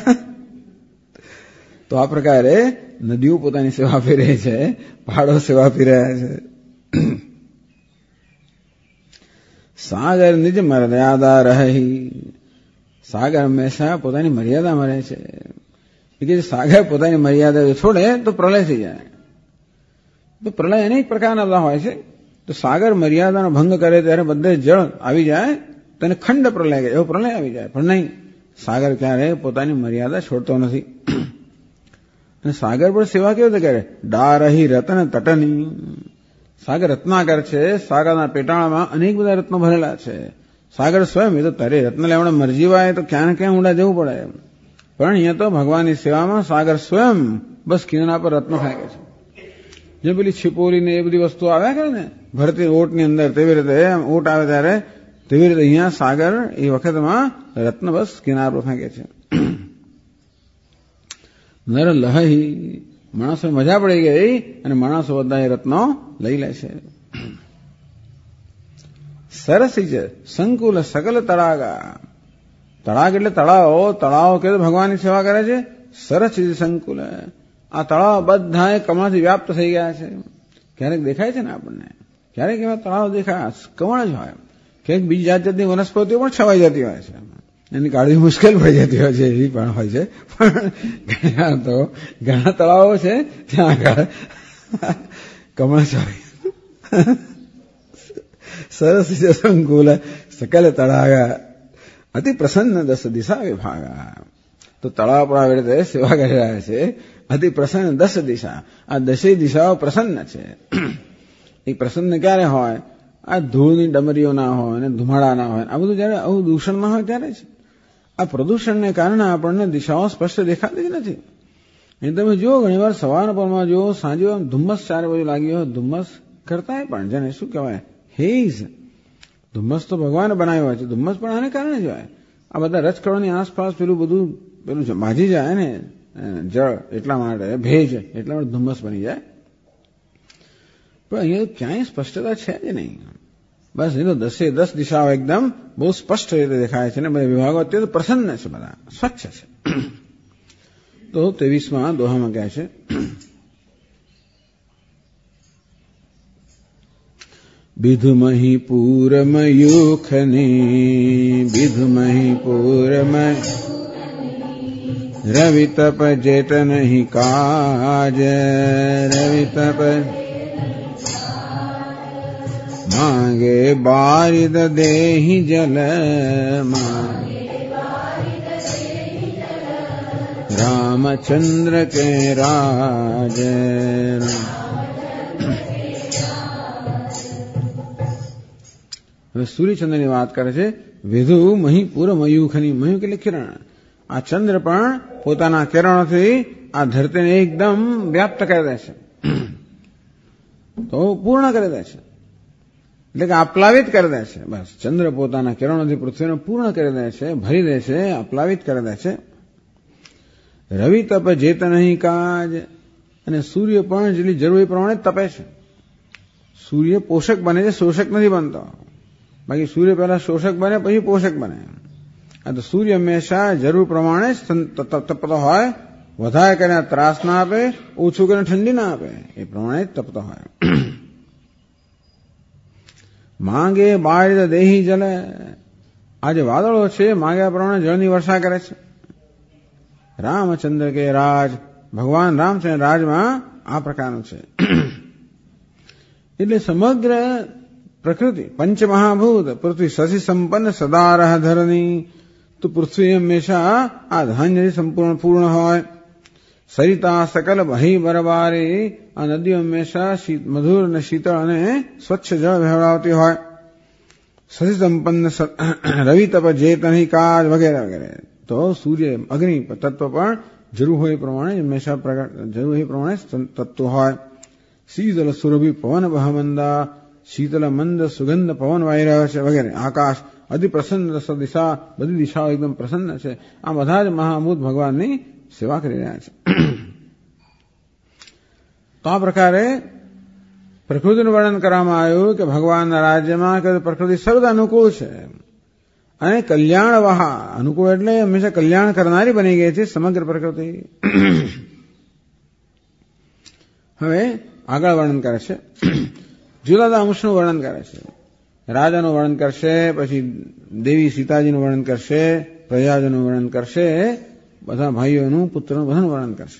Speaker 1: તો આ પ્રકારે નદીઓ પોતાની સેવા આપી રહી છે, પહાડો સેવા આપી રહ્યા છે. સાગર નિજ મર્યાદા રહી. સાગર હંમેશા પોતાની મર્યાદામાં રહે છે. કે સાગર પોતાની મર્યાદા છોડે તો પ્રલય થઈ જાય. તો પ્રલય અનેક પ્રકારના બધા હોય છે. તો સાગર મર્યાદાનો ભંગ કરે ત્યારે બધે જળ આવી જાય, તેને ખંડ પ્રલય કહે, એવો પ્રલય આવી જાય. પણ નહીં, સાગર ક્યારે પોતાની મર્યાદા છોડતો નથી. અને સાગર પણ સેવા કેવી રીતે કરે? ડારહી રતન તટની. સાગર રત્નાકર છે. સાગરના પેટાળામાં અનેક બધા રત્નો ભરેલા છે. સાગર સ્વયં એ તો તરે રત્ન લેવાના મરજી હોય તો ક્યાં ને ક્યાં ઊંડા જવું પડે. પણ અહીંયા તો ભગવાનની સેવામાં સાગર સ્વયં બસ કિનારા પર રત્નો ફેંકે છે. જે પેલી છીપોરી ને એ બધી વસ્તુ આવ્યા કરે ને ભરતી ઓટની અંદર, તેવી રીતે ઓટ આવે ત્યારે તેવી રીતે અહીંયા સાગર એ વખતમાં રત્ન બસ કિનારા પર ફેંકે છે. નર લહી. માણસો મજા પડી ગઈ અને માણસો બધા એ રત્નો લઈ લે છે. સરસી છે સંકુલ સકલ તળાગા. તળાગ એટલે તળાવ કે ભગવાનની સેવા કરે છે. સરસ સંકુલ. આ તળાવ બધા કમળથી વ્યાપ્ત થઈ ગયા છે. ક્યારેક દેખાય છે ને આપણને, ક્યારેક એવા તળાવ દેખાય કમળ જ હોય. ક્યાંક બીજી જાતની વનસ્પતિઓ પણ છવાઈ જતી હોય છે, એની કાઢવી મુશ્કેલ પડી જતી હોય છે, એવી પણ હોય છે. પણ ઘણા તળાવો છે ત્યાં આગળ કમળ છવાઈ. સરસ સંકુલ સકલ તળાગા અતિ પ્રસન્ન દસ દિશા વિભાગા. તો તળાવ પર આવી રીતે સેવા કરી રહ્યા છે. અતિ પ્રસન્ન દસ દિશા. આ દસે દિશાઓ પ્રસન્ન છે. એ પ્રસન્ન ક્યારે હોય? આ ધૂળની ડમરીઓ ના હોય અને ધુમાડા ના હોય, આ બધું જયારે આવું દૂષણ ના હોય ત્યારે છે. આ પ્રદૂષણને કારણે આપણને દિશાઓ સ્પષ્ટ દેખાતી જ નથી. એ તમે જુઓ ઘણીવાર સવારના પરમાં જુઓ, સાંજે આમ ધુમ્મસ ચારે બાજુ લાગી હોય, ધુમ્મસ કરતા પણ જેને શું કહેવાય, હેઝ. ધુમ્મસ તો ભગવાને બનાવ્યો હોય છે, ધુમ્મસ પણ આને કારણે જ હોય. આ બધા રજકણોની આસપાસ પેલું માજી જાય ને જળ, એટલા માટે ભેજ, એટલા માટે ધુમ્મસ બની જાય. પણ અહીંયા ક્યાંય સ્પષ્ટતા છે જ નહીં. બસ એ તો 10 દિશાઓ એકદમ બહુ સ્પષ્ટ રીતે દેખાય છે ને બધા વિભાગો અત્યારે પ્રસન્ન છે, બધા સ્વચ્છ છે. તો 23માં દોહામાં કહે છે, બિધુમહી પૂરમયુખની બિધુમહી પૂરમય રવિ તપ જેત નહીં કાજ રવિ તપ માંગે બારિદ દેહી જલ રામચંદ્ર કે રાજ. હવે સૂર્યચંદ્રની વાત કરે છે. વિધુ મહી પૂર મયુખની, મયુખ એટલે કિરણ. આ ચંદ્ર પણ પોતાના કિરણોથી આ ધરતીને એકદમ વ્યાપ્ત કરી દે છે, તો પૂર્ણ કરી દે છે, એટલે કે આપ્લાવિત કરી દે છે. બસ ચંદ્ર પોતાના કિરણોથી પૃથ્વીને પૂર્ણ કરી દે છે, ભરી દે છે, આપ્લાવિત કરી દે છે. રવિ તપ જેત નહીં કાજ, અને સૂર્ય પણ જેટલી જરૂર એ પ્રમાણે તપે છે. સૂર્ય પોષક બને છે, શોષક નથી બનતો. બાકી સૂર્ય પહેલા શોષક બને પછી પોષક બને. આ તો સૂર્ય હંમેશા જરૂર પ્રમાણે તપતો હોય, વધારે કરીને ત્રાસ ના આપે, ઓછું કરીને ઠંડી ના આપે, એ પ્રમાણે તપતો હોય. માંગે બારિદ દેહી જલે, આ જે વાદળો છે માંગ્યા પ્રમાણે જળની વર્ષા કરે છે. રામચંદ્ર કે રાજ, ભગવાન રામચંદ્ર રાજમાં આ પ્રકારનું છે. એટલે સમગ્ર પ્રકૃતિ પંચમહાભૂત પૃથ્વી શશી સંપન્ન સદારહ ધરની, તો પૃથ્વી હંમેશા આ ધાન્યથી સંપૂર્ણ પૂર્ણ હોય. સરિતા સકલ ભહી બરબારી, આ નદીઓ હંમેશા મધુર અને શીતળ અને સ્વચ્છ જળ વહેવડાવતી હોય. શશી સંપન્ન રવિ તપ જેત નહીં કાજ વગેરે વગેરે. તો સૂર્ય અગ્નિ તત્વ પણ જરૂર હોય પ્રમાણે હંમેશા જરૂર હોય પ્રમાણે તત્વ હોય. શીતલ સુરભી પવન બહમંદા, શીતલ મંદ સુગંધ પવન વાઈ રહ્યો છે વગેરે. આકાશ અતિ પ્રસન્ન દિશા, બધી દિશાઓ એકદમ પ્રસન્ન છે. આ બધા જ મહાભૂત ભગવાનની સેવા કરી રહ્યા છે. તો આ પ્રકારે પ્રકૃતિનું વર્ણન કરવામાં આવ્યું કે ભગવાનના રાજ્યમાં કે પ્રકૃતિ સર્વદા અનુકૂળ છે અને કલ્યાણ વહા, અનુકૂળ એટલે હંમેશા કલ્યાણ કરનારી બની ગઈ છે સમગ્ર પ્રકૃતિ. હવે આગળ વર્ણન કરે છે, જુદા જુદા અંશનું વર્ણન કરે છે. રાજાનું વર્ણન કરશે, પછી દેવી સીતાજીનું વર્ણન કરશે, પ્રજાજનું વર્ણન કરશે, બધા ભાઈઓનું પુત્રનું બધાનું વર્ણન કરશે.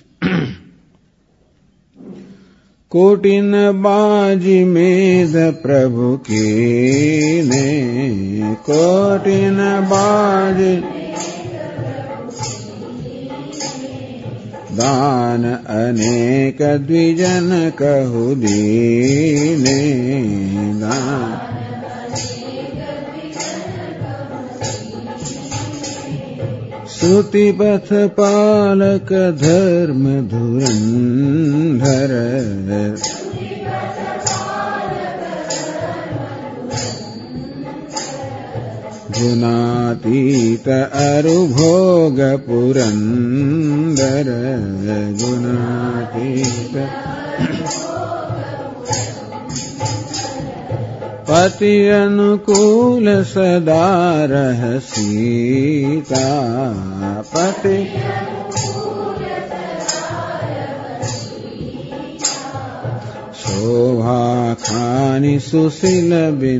Speaker 1: કોટિન બાજી મેધ પ્રભુ કીને, કોટિન બાજી દાન અનેક દ્વિજન કહુ દીને, દાન શ્રુતિ પથ પાલક ધર્મ ધુરંધર, ગુણાતીત અરુભોગ પુરંદર, ગુણાતીત પતિ અનુકૂલ સદા રહ સીતા, પતિ શોભા ખાની સુશીલ બિન,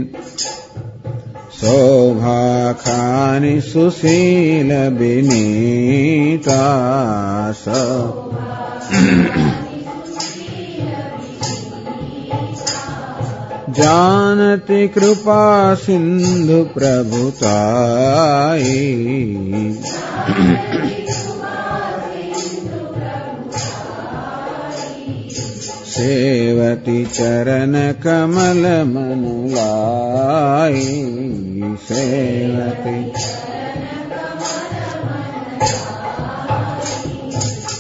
Speaker 1: શોભા ખાની સુશીલ બિનીતા, जानति कृपा सिंधु प्रभुताई, सेवती चरण कमल मनुलाई, सेवती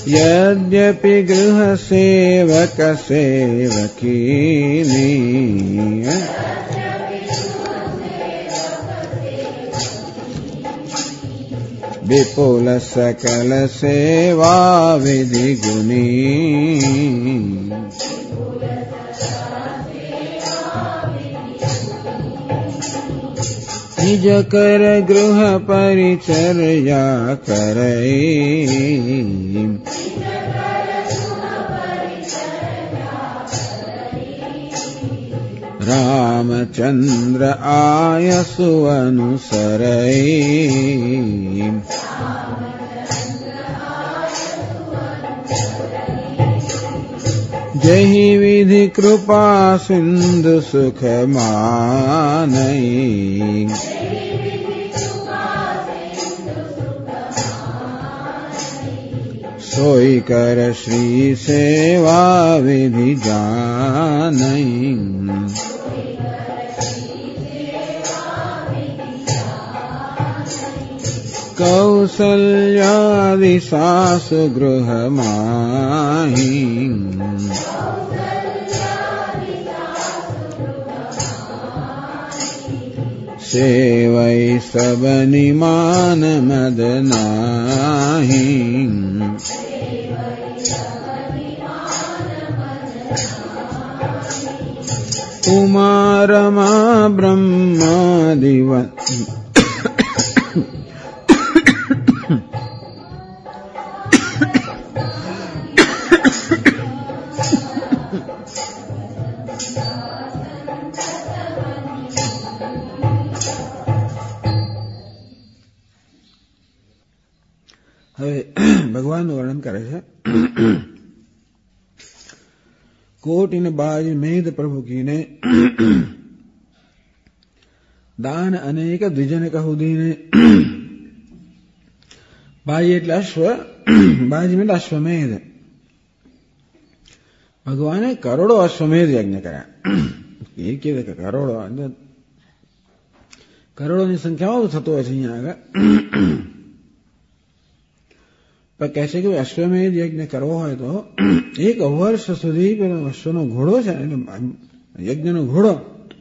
Speaker 1: यद्यपि गृह सेवक सेवकीनी विपुल सकल सेवा विधि गुणी निज कर गृह परिचर्या करई रामचंद्र आयसु अनुसरई जहि विधि कृपा सिंधु सुख मानई सोई कर श्री सेवा विधि जानई कौसल्यादि सासु गृह माही सेवै सब निमान मद नाही उमा रमा ब्रह्मादिव હવે ભગવાનનું વર્ણન કરે છે કોટિને બાજ મેદ પ્રભુ કીને દાન અનેક દ્વિજન કહું દીને બાજી એટલે અશ્વ બાજી એટલે અશ્વમેધ ભગવાને કરોડો અશ્વમેધ યજ્ઞ કર્યા એ કે કરોડોની સંખ્યાઓ થતો હોય છે અહીંયા આગળ પણ કહે છે કે અશ્વમેધ યજ્ઞ કરવો હોય તો 1 વર્ષ સુધી પેલો અશ્વનો ઘોડો છે યજ્ઞનો ઘોડો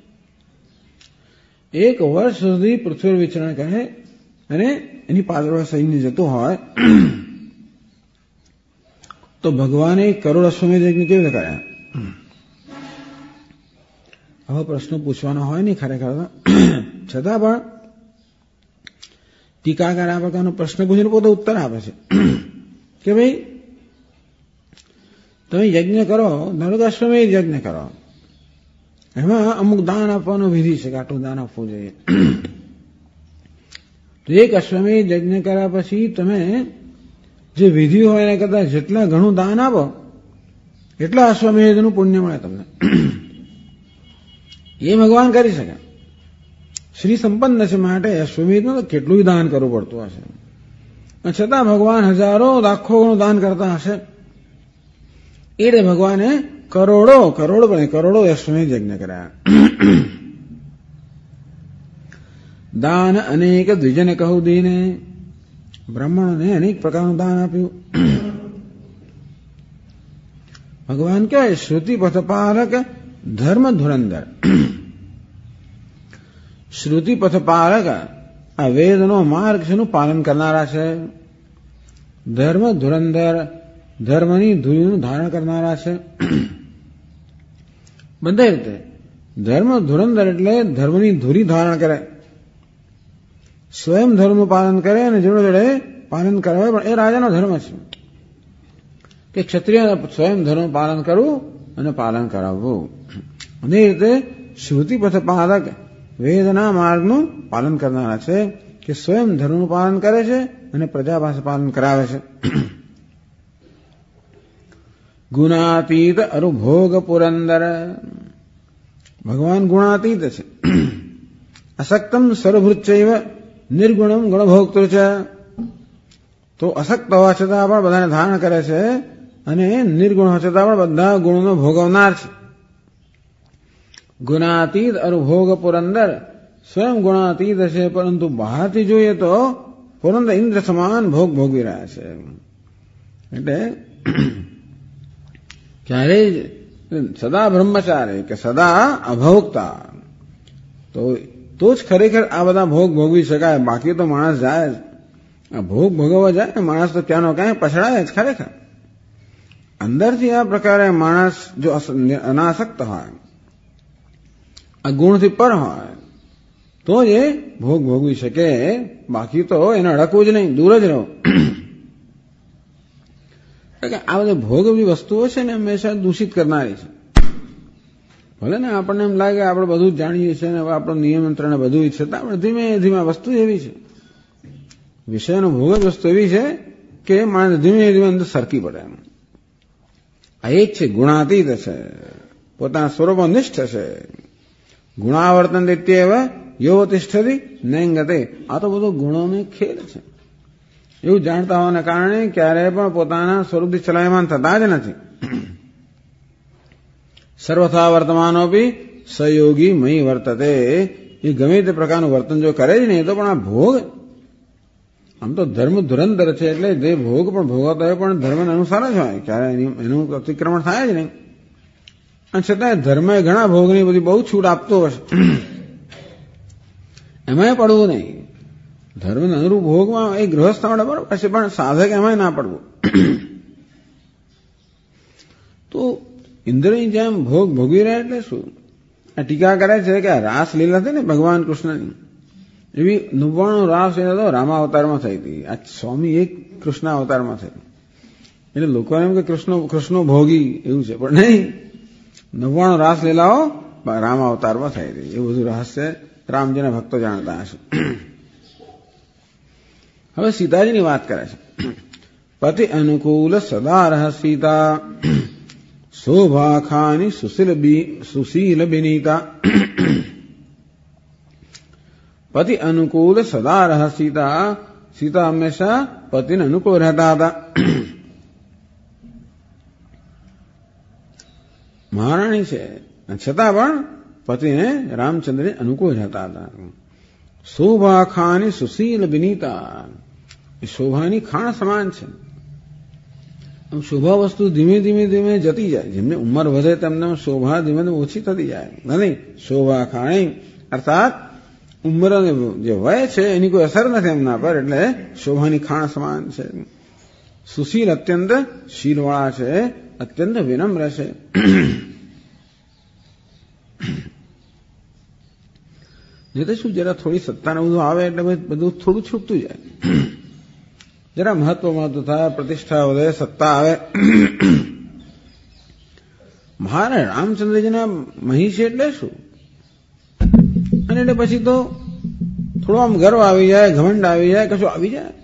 Speaker 1: 1 વર્ષ સુધી પૃથ્વી વિચરણ કરે અને એની પાછળ સૈન્ય જતું હોય તો ભગવાને કરોડ અશ્વમેધ યજ્ઞ કેવી રીતે કર્યા આવા પ્રશ્નો પૂછવાનો હોય નહીં ખરેખર છતાં પણ ટીકાકાર આ પ્રકારનો પ્રશ્ન પૂછીને પોતે ઉત્તર આપે છે કે ભાઈ તમે યજ્ઞ કરો ધારો કે અશ્વમેધ યજ્ઞ કરો એમાં અમુક દાન આપવાનો વિધિ છે કે આટલું દાન આપવું જોઈએ તો એક અશ્વમેધ યજ્ઞ કર્યા પછી તમે જે વિધિ હોય એના કરતા જેટલા ઘણું દાન આપો એટલા અશ્વમેધનું પુણ્ય મળે તમને એ ભગવાન કરી શકે શ્રી સંપન્ન છે માટે અશ્વમેધમાં તો કેટલું દાન કરવું પડતું હશે છતાં ભગવાન હજારો લાખો ગણું દાન કરતા હશે એટલે ભગવાને કરોડો અશ્વમેધ યજ્ઞ કર્યા દાન અનેક દ્વિજન કહું દીને બ્રાહ્મણોને અનેક પ્રકારનું દાન આપ્યું ભગવાન કહેવાય શ્રુતિ પથપાલક ધર્મ ધુરંધર શ્રુતિ પથપાલક આ વેદનો માર્ગ છે એનું પાલન કરનારા છે ધર્મ ધુરંધર ધર્મની ધૂળીનું ધારણ કરનારા છે બધા રીતે ધર્મ ધુરંધર એટલે ધર્મની ધૂરી ધારણ કરે સ્વયં ધર્મનું પાલન કરે અને જોડે જોડે પાલન કરાવે પણ એ રાજાનો ધર્મ છે કે ક્ષત્રિય સ્વયં ધર્મનું પાલન કરવું અને પાલન કરાવવું અને એ રીતે શ્રુતિ પથપાલક વેદના માર્ગનું પાલન કરનારા છે કે સ્વયં ધર્મનું પાલન કરે છે અને પ્રજા પાસે પાલન કરાવે છે ગુણાતીત અરુભોગ પુરંદર ભગવાન ગુણાતીત છે અસક્તમ સર્વભૃચ્ચૈવ નિર્ગુણમ ગુણભોક્તૃ છે તો અસક્ત હોવા છતાં પણ બધાને ધારણ કરે છે અને નિર્ગુણ હોવા છતાં પણ બધા ગુણોનો ભોગવનાર છે ગુણાતીત અરુભોગ પુરંદર સ્વયં ગુણાતીત છે પરંતુ બહારથી જોઈએ તો પુરંદર ઇન્દ્ર સમાન ભોગ ભોગવી રહ્યા છે એટલે ક્યારેય સદા બ્રહ્મચારી કે સદા અભોગતા તો જ ખરેખર આ બધા ભોગ ભોગવી શકાય. બાકી તો માણસ જાય જ, આ ભોગ ભોગવવા જાય ને માણસ તો ત્યાંનો ક્યાંય પછડાય જ. ખરેખર અંદરથી આ પ્રકારે માણસ જો અનાસક્ત હોય, આ ગુણથી પર હોય, તો જ એ ભોગ ભોગવી શકે. બાકી તો એને અડકવું જ નહીં, દૂર જ રહો. આ બધી ભોગવી વસ્તુઓ છે ને હંમેશા દૂષિત કરનારી છે. ભલે ને આપણને એમ લાગે આપણે બધું જ જાણીએ છીએ ને આપણું નિયમંત્રણ બધું છતાં આપણે ધીમે ધીમે વસ્તુ એવી છે, વિષયનો ભોગ જ વસ્તુ એવી છે કે માણસ ધીમે ધીમે અંદર સરકી પડે. આ એક છે ગુણાતીત છે, પોતાના સ્વરૂપનિષ્ઠ છે. ગુણાવર્તન ઇત્યેવ યો તિષ્ઠતિ નૈંગતે. આ તો બધો ગુણોનો ખેલ છે. એવું જાણતા હોવાના કારણે ક્યારેય પણ પોતાના સ્વરૂપથી ચલાયમાન થતા જ નથી. સર્વથા વર્તમાનોપી સયોગી મયી વર્તતે. એ ગમે તે પ્રકારનું વર્તન જો કરે જ નહીં તો પણ આ ભોગ આમ તો ધર્મ ધુરંધર છે, એટલે જે ભોગ પણ ભોગવતો હોય પણ ધર્મને અનુસાર જ હોય, ક્યારે એનું અતિક્રમણ થાય જ નહીં. અને છતાં ધર્મે ઘણા ભોગની બધી બહુ છૂટ આપતો હશે, એમાંય પડવું નહીં. ધર્મને અનુરૂપ ભોગમાં એ ગૃહસ્થ માટે બરોબર છે, પણ સાધક એમાંય ના પડવું. તો ઇન્દ્રની જેમ ભોગ ભોગવી રહ્યા એટલે શું? આ ટીકા કરે છે કે આ રાસલીલા હતી ને ભગવાન કૃષ્ણની, એવી 99 રાસલીલા તો રામાવતારમાં થઈ હતી. આ સ્વામી એક કૃષ્ણ અવતારમાં થઈ. એટલે લોકો એમ કે કૃષ્ણ ભોગી એવું છે, પણ નહીં, 99 રાસલીલાઓ રામાવતારમાં થઈ હતી. એવું બધું રહસ્ય રામજીના ભક્તો જાણતા હશે. હવે સીતાજીની વાત કરે છે. પતિ અનુકૂળ સદા રહ સીતા, શોભાખાની સુશીલ બિનીતા. પતિ અનુકૂળ સદા રહ સીતા. સીતા હંમેશા પતિને અનુકૂળ રહેતા હતા. મહારાણી છે છતાં પણ પતિને રામચંદ્રને અનુકૂળ રહેતા હતા. શોભાખાની સુશીલ બિનીતા. એ શોભાની ખાણ સમાન છે. શોભા વસ્તુ ધીમે ધીમે ધીમે જતી જાય. જેમને ઉંમર વધે તેમને શોભા ધીમે ધીમે ઓછી થતી જાય. નહીં, શોભા ખાણી અર્થાત ઉંમર જે વય છે એની કોઈ અસર નથી એમના પર, એટલે શોભાની ખાણ સમાન છે. સુશીલ અત્યંત શીલવાળા છે, અત્યંત વિનમ્ર છે. નહીં તો શું, જરા થોડી સત્તાને બધું આવે એટલે બધું થોડું છૂટતું જાય. જરા મહત્વ થાય, પ્રતિષ્ઠા વધે, સત્તા આવે. મહારાજ રામચંદ્રજીના મહિષી એટલે શું? અને એટલે પછી તો થોડો આમ ગર્વ આવી જાય, ઘમંડ આવી જાય, કશું આવી જાય.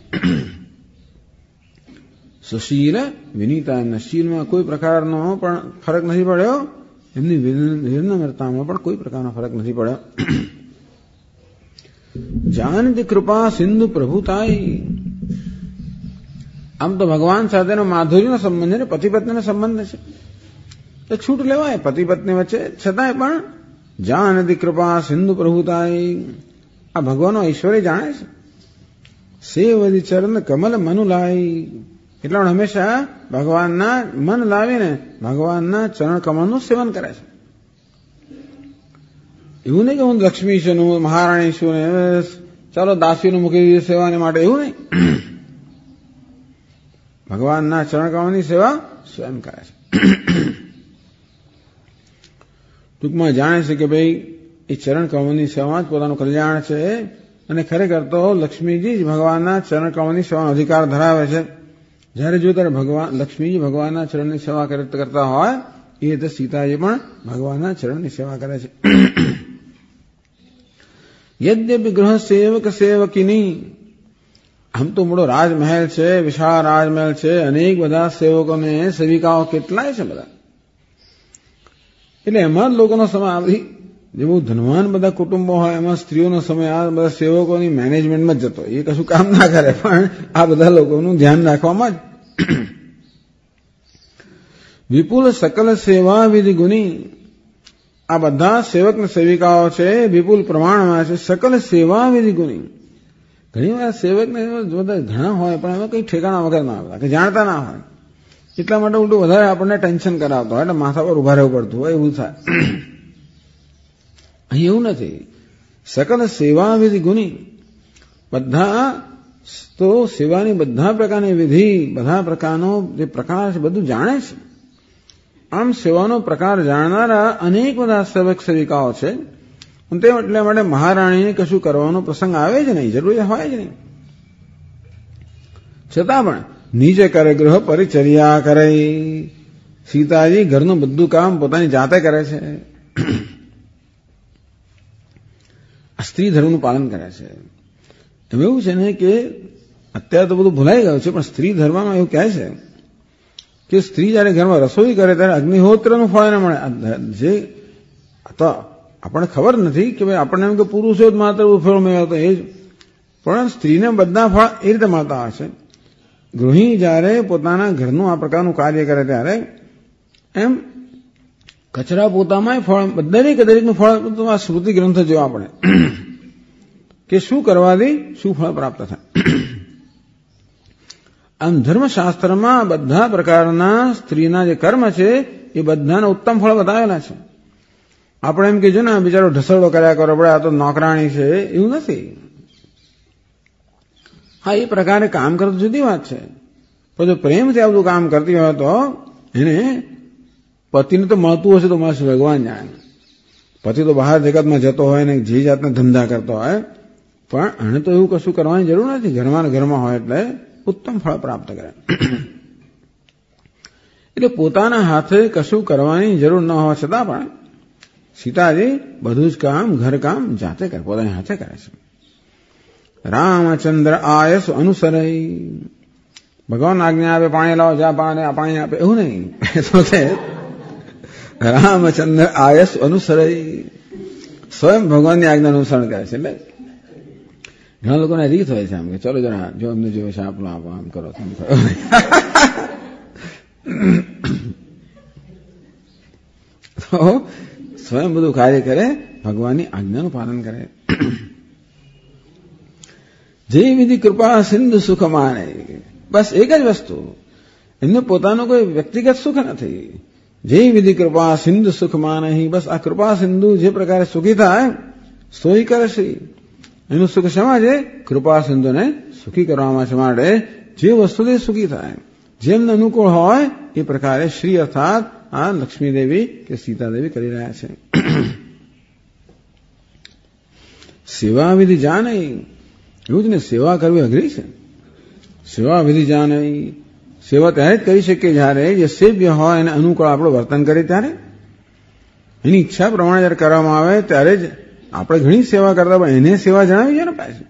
Speaker 1: સુશીલ વિનીતા. એમના શીલમાં કોઈ પ્રકારનો પણ ફરક નથી પડ્યો, એમની વિનમ્રતામાં પણ કોઈ પ્રકારનો ફરક નથી પડ્યો. જાનતી કૃપા સિંધુ પ્રભુતાઈ. આમ તો ભગવાન સાથેનો માધુર્યનો સંબંધ છે ને પતિ પત્નીનો સંબંધ છે, તો છૂટ લેવાય પતિ પત્ની વચ્ચે. છતાંય પણ જાનતી કૃપા સિંધુ પ્રભુતાઈ. આ ભગવાનનો ઐશ્વર્ય જાણે છે. સેવદી ચરણ કમલ મનુ લાઈ. એટલે હંમેશા ભગવાનના મન લાવીને ભગવાનના ચરણ કમળનું સેવન કરે છે. એવું નહીં કે હું લક્ષ્મી છું, હું મહારાણી છું ને ચાલો દાસીનું મૂકી દીધું સેવાની માટે, એવું નહીં. ભગવાનના ચરણ કમળની સેવા સ્વયં કરે છે. ટૂંકમાં જાણે છે કે ભાઈ એ ચરણ કમળની સેવામાં જ પોતાનું કલ્યાણ છે. અને ખરેખર તો લક્ષ્મીજી જ ભગવાનના ચરણ કમળની સેવાનો અધિકાર ધરાવે છે. જ્યારે જો ત્યારે લક્ષ્મીજી ભગવાનના ચરણની સેવા કરતા હોય, એ રીતે સીતાજી પણ ભગવાનના ચરણની સેવા કરે છે. યદ્યપિ ગૃહ સેવક સેવકિની. આમ તો મોટો રાજમહેલ છે, વિશાળ રાજમહેલ છે, અનેક બધા સેવકોને સેવિકાઓ કેટલાય છે બધા. એટલે એમાં જ લોકોનો સમય આવી, જે બહુ ધનવાન બધા કુટુંબો હોય એમાં સ્ત્રીઓનો સમય આ બધા સેવકોની મેનેજમેન્ટમાં જ જતો. એ કશું કામ ના કરે, પણ આ બધા લોકોનું ધ્યાન રાખવામાં જ. વિપુલ સકલ સેવા વિધિ ગુની. આ બધા સેવક ને સેવિકાઓ છે, વિપુલ પ્રમાણમાં છે. સકલ સેવા વિધિ ગુની. ઘણી વાર સેવકને બધા ઘણા હોય પણ એમાં કઈ ઠેકાણા વગર ના હોય, કે જાણતા ના હોય. એટલા માટે ઉલટું વધારે આપણને ટેન્શન કરાવતો હોય, એટલે માથા પર ઉભા રહેવું પડતું હોય, એવું થાય. અહીં એવું નથી. સકલ સેવા વિધિ ગુની, બધા તો સેવાની બધા પ્રકારની વિધિ, બધા પ્રકારનો જે પ્રકાર છે બધું જાણે છે. આમ સેવાનો પ્રકાર જાણનારા અનેક બધા સેવક સેવિકાઓ છે. એટલે માટે મહારાણીને કશું કરવાનો પ્રસંગ આવે જ નહીં, જરૂરી હોય જ નહીં. છતાં પણ નીચે કરે ગૃહ પરિચર્યા કરે. સીતાજી ઘરનું બધું કામ પોતાની જાતે કરે છે. સ્ત્રી ધર્મનું પાલન કરે છે. એમ એવું છે ને કે અત્યારે તો બધું ભૂલાઈ ગયું છે, પણ સ્ત્રી ધર્મમાં એવું કહે છે કે સ્ત્રી જયારે ઘરમાં રસોઈ કરે ત્યારે અગ્નિહોત્રનું ફળ એને મળે. જે તો આપણને ખબર નથી કે ભાઈ આપણને એમ કે પુરુષો જ માત્ર ફળ મેળવતો એ જ, પણ સ્ત્રીને બધા ફળ એ રીતે મળતા હોય છે. ગૃહિણી જયારે પોતાના ઘરનું આ પ્રકારનું કાર્ય કરે ત્યારે એમ કચરા પોતામાં ફળ, દરેકનું ફળ આ શ્રુતિ ગ્રંથ જોવા આપણે કે શું કરવાથી શું ફળ પ્રાપ્ત થાય. આમ ધર્મશાસ્ત્રમાં બધા પ્રકારના સ્ત્રીના જે કર્મ છે એ બધાના ઉત્તમ ફળ બતાવેલા છે. આપણે એમ કહીશું ને બિચારો ઢસરડો કર્યા કરો, આપણે આ તો નોકરાણી છે, એવું નથી. હા, એ પ્રકારે કામ કરે તો જુદી વાત છે, પણ જો પ્રેમથી આ બધું કામ કરતી હોય તો એને પતિને તો મળતું હશે તો મળશે, ભગવાન જાણે. પતિ તો બહાર જગતમાં જતો હોય ને જે જાતના ધંધા કરતો હોય, પણ આને તો એવું કશું કરવાની જરૂર નથી. ઘરમાં હોય એટલે ઉત્તમ ફળ પ્રાપ્ત કરે. એટલે પોતાના હાથે કશું કરવાની જરૂર ન હોવા છતાં પણ સીતાજી બધું જ કામ, ઘરકામ જાતે કરે, પોતાની હાથે કરે છે. રામચંદ્ર આયસ અનુસરઈ. ભગવાન આજ્ઞા આપે પાણી લાવો, જા પાણી આપે, એવું નહીં. રામચંદ્ર આયસ અનુસરઈ, સ્વયં ભગવાનની આજ્ઞા અનુસરણ કરે છે. એટલે ઘણા લોકોને રીત હોય છે આમ કે ચલો જરા જો અમને જોવે છે આપણું આપો, આમ કરો તેમ કરો. તો સ્વયં બધું કાર્ય કરે, ભગવાનની આજ્ઞાનું પાલન કરે. જે વિધિ કૃપા સિંધુ સુખ માને, બસ એક જ વસ્તુ, એમને પોતાનું કોઈ વ્યક્તિગત સુખ નથી. જે વિધિ કૃપા સિંધુ સુખ માને, બસ આ કૃપા સિંધુ જે પ્રકારે સુખી થાય સોઈ કરે છે. એનું સુખ શેમાં છે? કૃપા સિંધુને સુખી કરવામાં છે. માટે જે વસ્તુથી સુખી થાય, જેમને અનુકૂળ હોય એ પ્રકારે શ્રી અર્થાત આ લક્ષ્મી દેવી કે સીતા દેવી કરી રહ્યા છે. સેવા વિધિ જાણે, એવું જ ને, સેવા કરવી અઘરી છે. સેવા વિધિ જાણે, સેવા ત્યારે જ કરી શકીએ જ્યારે જે સેવ્ય હોય એને અનુકૂળ આપણું વર્તન કરે ત્યારે, એની ઈચ્છા પ્રમાણે જયારે કરવામાં આવે ત્યારે જ. આપણે ઘણી સેવા કરતા પણ એને સેવા જણાવી છે ને પાછી.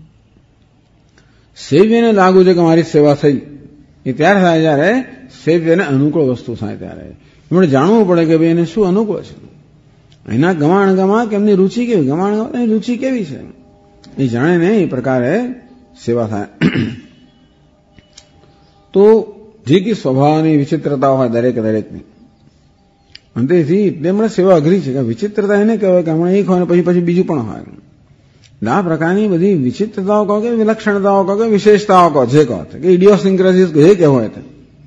Speaker 1: સેવ્યને લાગુ છે કે મારી સેવા થઈ, એ ત્યારે થાય જયારે સેવ્યને અનુકૂળ વસ્તુ થાય ત્યારે. એમણે જાણવું પડે કે ભાઈ એને શું અનુકૂળ છે, એના ગમાણ કે એમની રુચિ કેવી, એની રુચિ કેવી છે એ જાણે ને એ પ્રકારે સેવા થાય. તો જે કે સ્વભાવની વિચિત્રતા હોય દરેકની, અને તેથી એટલે સેવા અઘરી છે. વિચિત્રતા એને કહેવાય કે હમણાં એક હોય પછી બીજું પણ હોય. આ પ્રકારની બધી વિચિત્રતાઓ કહો કે વિલક્ષણતાઓ કહો કે વિશેષતાઓ કહો, જે કહો કે ઇડિયોસિન્ક્રેસીસ જે કહેવાય તે,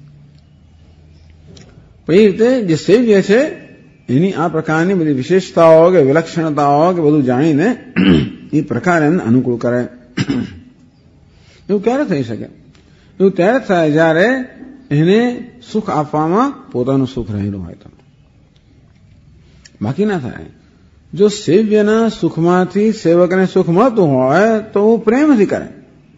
Speaker 1: એ રીતે જે સેવ્ય છે એની આ પ્રકારની બધી વિશેષતાઓ કે વિલક્ષણતાઓ કે બધું જાણીને એ પ્રકારે એમને અનુકૂળ કરે. એવું ક્યારે થઈ શકે? એવું ત્યારે થાય જ્યારે એને સુખ આપવામાં પોતાનું સુખ રહેલું હોય તો, બાકી ના થાય. જો સેવ્યના સુખમાંથી સેવકને સુખ મળતું હોય તો પ્રેમથી કરે.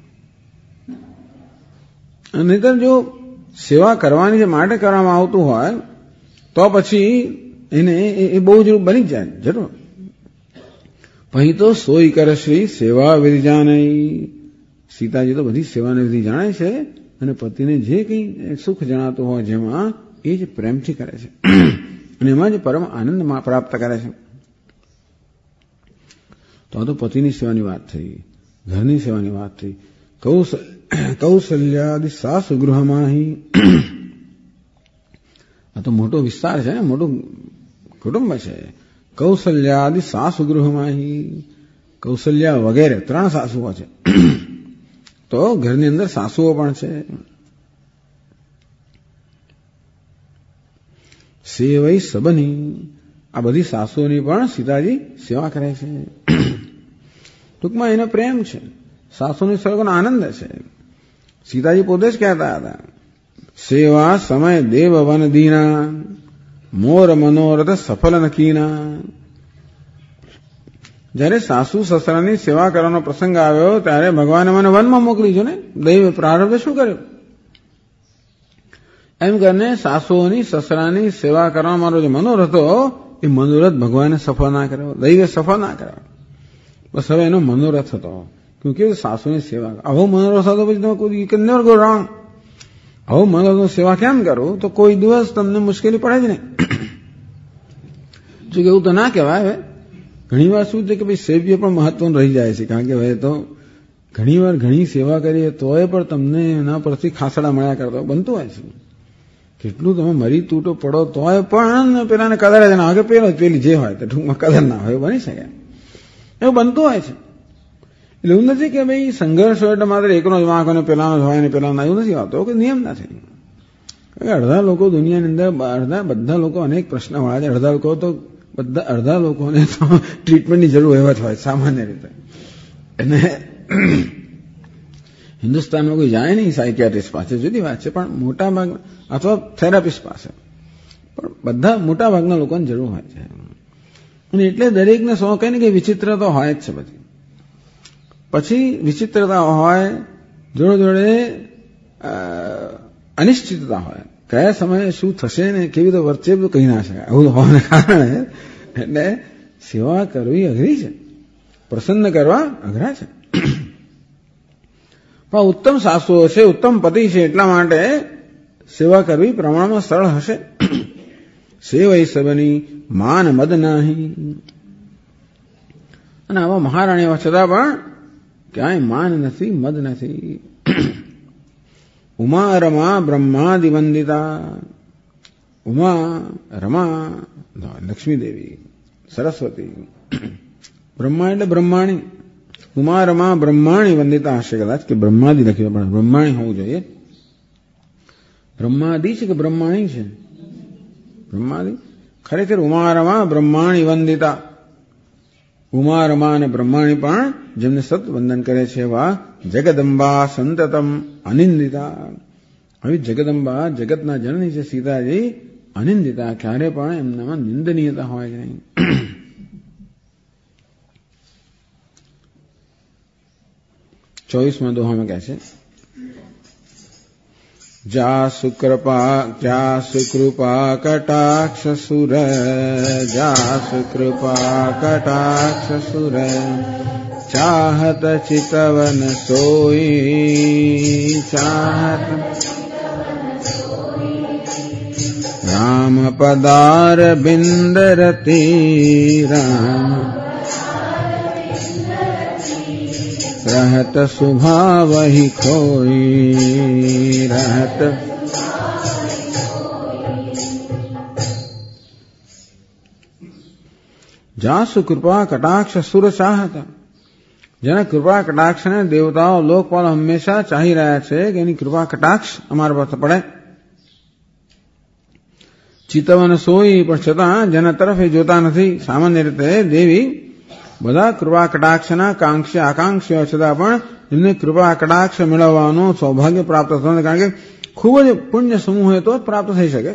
Speaker 1: નહીતર જો સેવા કરવાની જે માટે કરવામાં આવતું હોય તો પછી એને એ બહુ જરૂર બની જ જાય જરૂર. પછી તો સોઈ કરે શ્રી સેવા વિધિ જાણે. સીતાજી તો બધી સેવાની વિધિ જાણે છે અને પતિને જે કંઈ સુખ જણાતું હોય જેમાં એ જ પ્રેમથી કરે છે અને એમાં જ પરમ આનંદ પ્રાપ્ત કરે છે. તો પતિની સેવાની વાત થઈ, ઘરની સેવાની વાત થઈ. કૌશલ્યાદિ સાસુ ગૃહમાહી, આ તો મોટો વિસ્તાર છે, મોટું કુટુંબ છે. કૌશલ્યાદિ સાસુ ગૃહમાહી, કૌશલ્યા વગેરે 3 સાસુઓ છે. તો ઘરની અંદર સાસુઓ પણ છે. સેવઈ સબની, આ બધી સાસુઓની પણ સીતાજી સેવા કરે છે. ટૂંકમાં એને પ્રેમ છે, સાસુની સેવાનો આનંદ છે. સીતાજી પોતે જ કહેતા હતા, સેવા સમય દેવ વન દીના, મોર મનોરથ સફલ નકીના. જયારે સાસુ સસરાની સેવા કરવાનો પ્રસંગ આવ્યો ત્યારે ભગવાને મને વનમાં મોકલી છે ને, દૈવ પ્રારબ્ધે શું કર્યું? એમ કરીને સાસુઓની સસરાની સેવા કરવાનો મારો જે મનોરથ હતો એ મનોરથ ભગવાને સફળ ના કર્યો, દૈવે સફળ ના કર્યો. બસ હવે એનો મનોરથ હતો, ક્યોંકિ સાસુની સેવા. આવો મનોરથ હતો પછી તમે કોઈ કેન નેવર ગો રોંગ. આવો મનોરથ સેવા કેમ કરું તો કોઈ દિવસ તમને મુશ્કેલી પડે જ નહીં. જો કે એવું તો ના કહેવાય. હવે ઘણી વાર શું છે કે ભાઈ સેવ્ય પણ મહત્વનું રહી જાય છે, કારણ કે હવે તો ઘણી વાર ઘણી સેવા કરીએ તોય પણ તમને એના પરથી ખાસડા મળ્યા કરતો બનતું હોય છે. કેટલું તમે મરી તૂટો પડો તોય પણ પેલાને કદર જ ના હોય, પેલી જે હોય તે ટૂંકમાં કદર ના હોય, એવું બની શકે, એવું બનતું હોય છે. એટલે એવું નથી કે ભાઈ સંઘર્ષ હોય એટલે માત્ર એકનો જ વાંક અને પેલાનો જ હોય ને પેલાનો, એવું નથી આવતો કે નિયમ નથી. અડધા લોકો દુનિયાની અંદર બધા લોકો અનેક પ્રશ્ન વાળા છે. અડધા લોકોને તો ટ્રીટમેન્ટની જરૂર એવા જ હોય સામાન્ય રીતે. અને હિન્દુસ્તાનમાં કોઈ જાય નહીં સાયકિયાટ્રિસ્ટ પાસે, જુદી વાત છે, પણ મોટા ભાગના અથવા થેરાપિસ્ટ પાસે પણ મોટા ભાગના લોકોને જરૂર હોય છે. અને એટલે દરેકને શોખ ને કે વિચિત્રતા હોય જ છે બધી. પછી વિચિત્રતા હોય, જોડે અનિશ્ચિતતા હોય, કયા સમયે શું થશે ને કેવી રીતે વર્તે બધું કહી ના શકાય. આવું હોવાને કારણે એટલે સેવા કરવી અઘરી છે, પ્રસન્ન કરવા અઘરા છે. પણ ઉત્તમ સાસુઓ છે, ઉત્તમ પતિ છે, એટલા માટે સેવા કરવી પ્રમાણમાં સરળ હશે. સેવઈ સબની માન મદ નાહી. અને આવા મહારાણી એવા છતાં પણ ક્યાંય માન નથી, મદ નથી. ઉમા રમા બ્રહ્માદિ વંદિતા. ઉમા રમા લક્ષ્મી દેવી, સરસ્વતી. બ્રહ્મા એટલે બ્રહ્માણી. ઉમા રમા બ્રહ્માણી વંદિતા હશે કદાચ, કે બ્રહ્માદિ લખ્યું પણ બ્રહ્માણી હોવું જોઈએ. બ્રહ્માદિ છે કે બ્રહ્માણી છે? બ્રહ્માદિ. ખરેખર ઉમા રમા બ્રહ્માણી વંદિતા. ઉમા રમા અને બ્રહ્માણી પણ જેમને સત વંદન કરે છે એવા જગદંબા સંતતમ અનિંદિતા. આવી જગદંબા, જગતના જનની છે સીતાજી, અનિંદિતા, ક્યારે પણ એમનામાં નિંદનીયતા હોય જ નહીં. ચોવીસમાં દોહામાં કહે છે, જા સુકૃપા કટાક્ષ સુર, જા સુકૃપા કટાક્ષ સુર, ચાહત ચિતવન સોઈ, ચાહત રામ પદાર બિંદરતી, રામ रहत सुभाव ही खोई, रहत જાસુ કૃપા કટાક્ષ સુર ચાહત. જેના કૃપા કટાક્ષને દેવતાઓ લોકપાલો હંમેશા ચાહી રહ્યા છે કે એની કૃપા કટાક્ષ અમારા પર પડે. ચિતવન સોઈ, પણ છતાં જેના તરફ એ જોતા નથી. સામાન્ય રીતે દેવી બધા કૃપા કટાક્ષના આકાંક્ષીઓ છતાં પણ એમને કૃપા કટાક્ષ મેળવવાનું સૌભાગ્ય પ્રાપ્ત થતું નથી, કારણ કે ખૂબ જ પુણ્ય સમૂહ હોય તો જ પ્રાપ્ત થઈ શકે.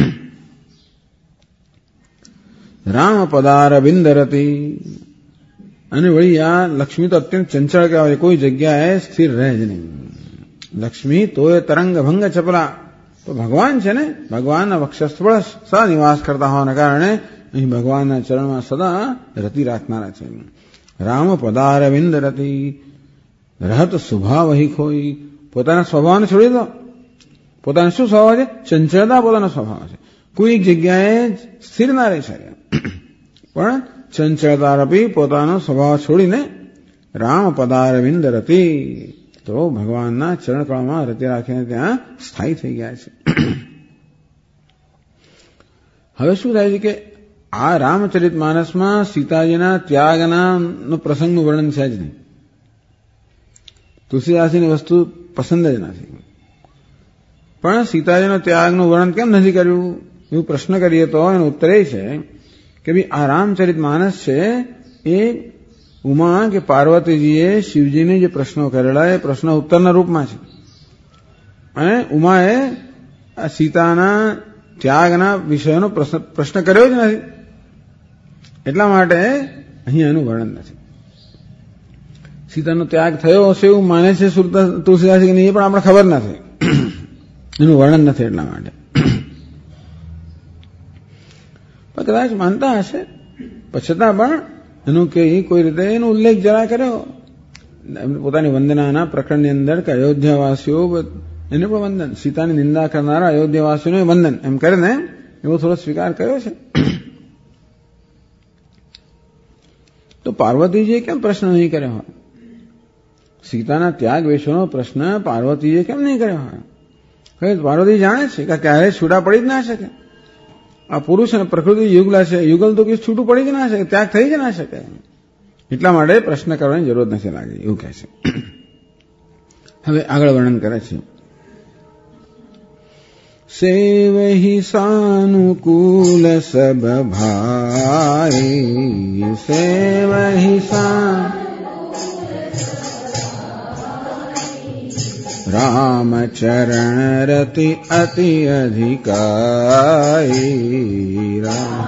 Speaker 1: રામ પદાર બિંદરતી. અને વળી આ લક્ષ્મી તો અત્યંત ચંચળ કહેવાય, કોઈ જગ્યાએ સ્થિર રહે જ નહીં. લક્ષ્મી તોય તરંગ ભંગ ચપલા. તો ભગવાન છે ને, ભગવાનના વક્ષસ્થળ સદા નિવાસ કરતા હોવાના કારણે અહીં ભગવાનના ચરણમાં સદા રતિ રાખનારા છે. રામ પદાર વિંદ રતિ, રહત સ્વભાવ હી ખોઈ. પોતાના સ્વભાવને છોડી દો. પોતાનો શું સ્વભાવ છે? ચંચળતા પોતાનો સ્વભાવ છે. કોઈ એક જગ્યાએ સ્થિર ના રહી શકે, પણ ચંચળતા રપી પોતાનો સ્વભાવ છોડીને રામ પદાર વિંદ રતિ, તો ભગવાનના ચરણકળમાં રતિ રાખીને ત્યાં સ્થાયી થઈ ગયા છે. હવે શું થાય છે કે આ રામચરિત માનસમાં સીતાજીના ત્યાગના પ્રસંગનું વર્ણન છે જ નહીં. તુલસીદાસજીની વસ્તુ પસંદ જ નથી. પણ સીતાજીના ત્યાગનું વર્ણન કેમ નથી કર્યું? એવું પ્રશ્ન કરીએ તો એનો ઉત્તર એ છે કે ભાઈ આ રામચરિત માનસ છે એ ઉમા કે પાર્વતીજીએ શિવજીને જે પ્રશ્નો કરેલા એ પ્રશ્ન ઉત્તરના રૂપમાં છે અને ઉમાએ સીતાના ત્યાગના વિષયનો પ્રશ્ન કર્યો જ નથી. એટલા માટે અહીં એનું વર્ણન નથી. સીતાનો ત્યાગ થયો હશે એવું માને છે તુલસીદાસ કે નહીં એ પણ આપણે ખબર નથી. એનું વર્ણન નથી એટલા માટે. પણ કદાચ માનતા હશે છતાં પણ એનું કે કોઈ રીતે એનો ઉલ્લેખ જરા કર્યો પોતાની વંદનાના પ્રકરણની અંદર કે અયોધ્યાવાસીઓ એને પણ વંદન, સીતાની નિંદા કરનારા અયોધ્યાવાસીઓને વંદન એમ કરીને એવો થોડો સ્વીકાર કર્યો છે. તો પાર્વતીજીએ કેમ પ્રશ્ન નહીં કર્યો હોય? સીતાના ત્યાગ વિશેનો પ્રશ્ન પાર્વતીજીએ કેમ નહીં કર્યો હોય? પાર્વતી જાણે છે કે ક્યારેય છૂટા પડી જ ના શકે. આ પુરુષ અને પ્રકૃતિ યુગલા છે, યુગલ તો કઈ છૂટું પડી જ ના શકે, ત્યાગ થઈ જ ના શકે. એટલા માટે પ્રશ્ન કરવાની જરૂર નથી લાગી એવું કહે છે. હવે આગળ વર્ણન કરે છે. સેવહી સાનુકૂલ સબ ભાઈ, સેવહી राम चरण रति अति अधिकाई,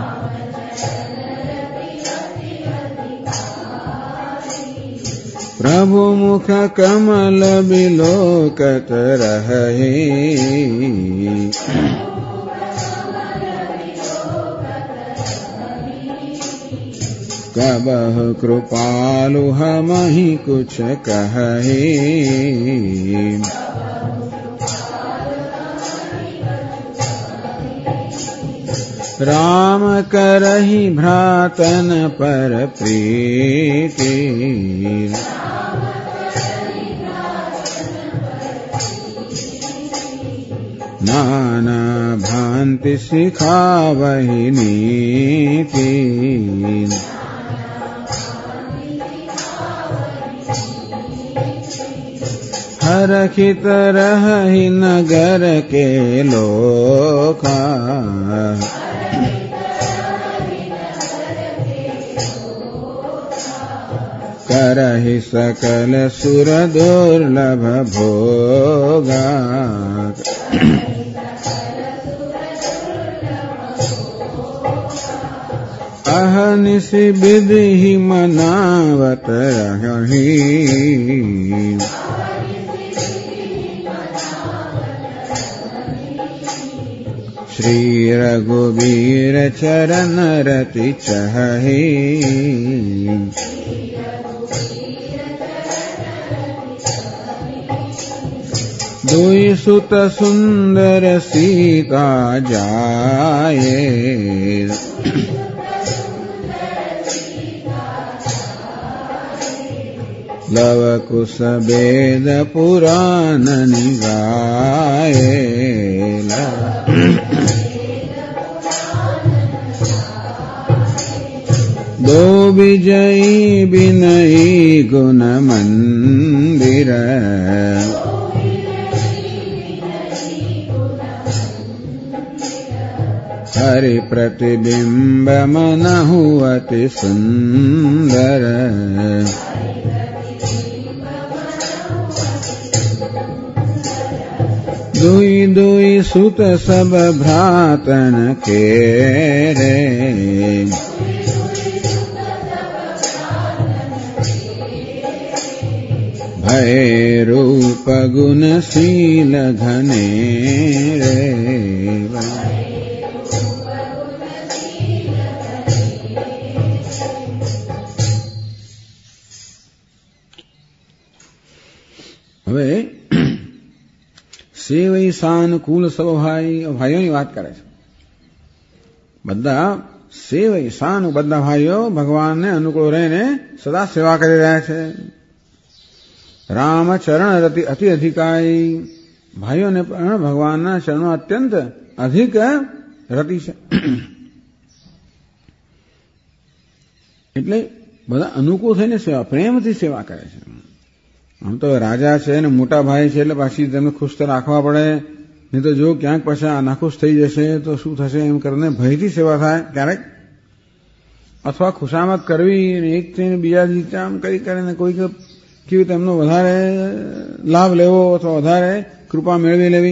Speaker 1: प्रभु मुख कमल बिलोकत रहे, कबह कृपालु हमहि कुछ कहे, राम करहि भ्रातन पर प्रीति, नाना भांति सिखावहि नीति, हरखित रहि नगर के लोका, करहि सकल सुर दुर्लभ भोगा, अहनिशि विधि मनावत रहि, श्री रघुवीर चरण रति चहि, दुई सुत सुंदर सीता जाए, लव कुश वेद पुराण निगाए, दो विजयी विनयी गुण मंदिर, हरि प्रतिबिंब मनहु अति सुंदर, दुई दुई सुत सब भ्रातन के रे, भय रूप गुणशील घने रे, હવે સેવઈ સાનુકૂલ સબ ભાઈઓની વાત કરે છે. બધા સેવઈ સાનુ બધા ભાઈઓ ભગવાનને અનુકૂળ રહીને સદા સેવા કરી રહ્યા છે. રામ ચરણ રતિ અતિ અધિકારી, ભાઈઓને પણ ભગવાનના ચરણો અત્યંત અધિક રતિ છે. એટલે બધા અનુકૂળ થઈને સેવા, પ્રેમથી સેવા કરે છે. આમ તો રાજા છે ને મોટા ભાઈ છે એટલે પાછી તેમને ખુશ તો રાખવા પડે, નહીં તો જો ક્યાંક પછી આ નાખુશ થઈ જશે તો શું થશે એમ કરીને ભયથી સેવા થાય ક્યારેક, અથવા ખુશામત કરવી અને એક થઈને બીજા રીતે આમ કરીને કોઈક કેવી રીતે એમનો વધારે લાભ લેવો અથવા વધારે કૃપા મેળવી લેવી,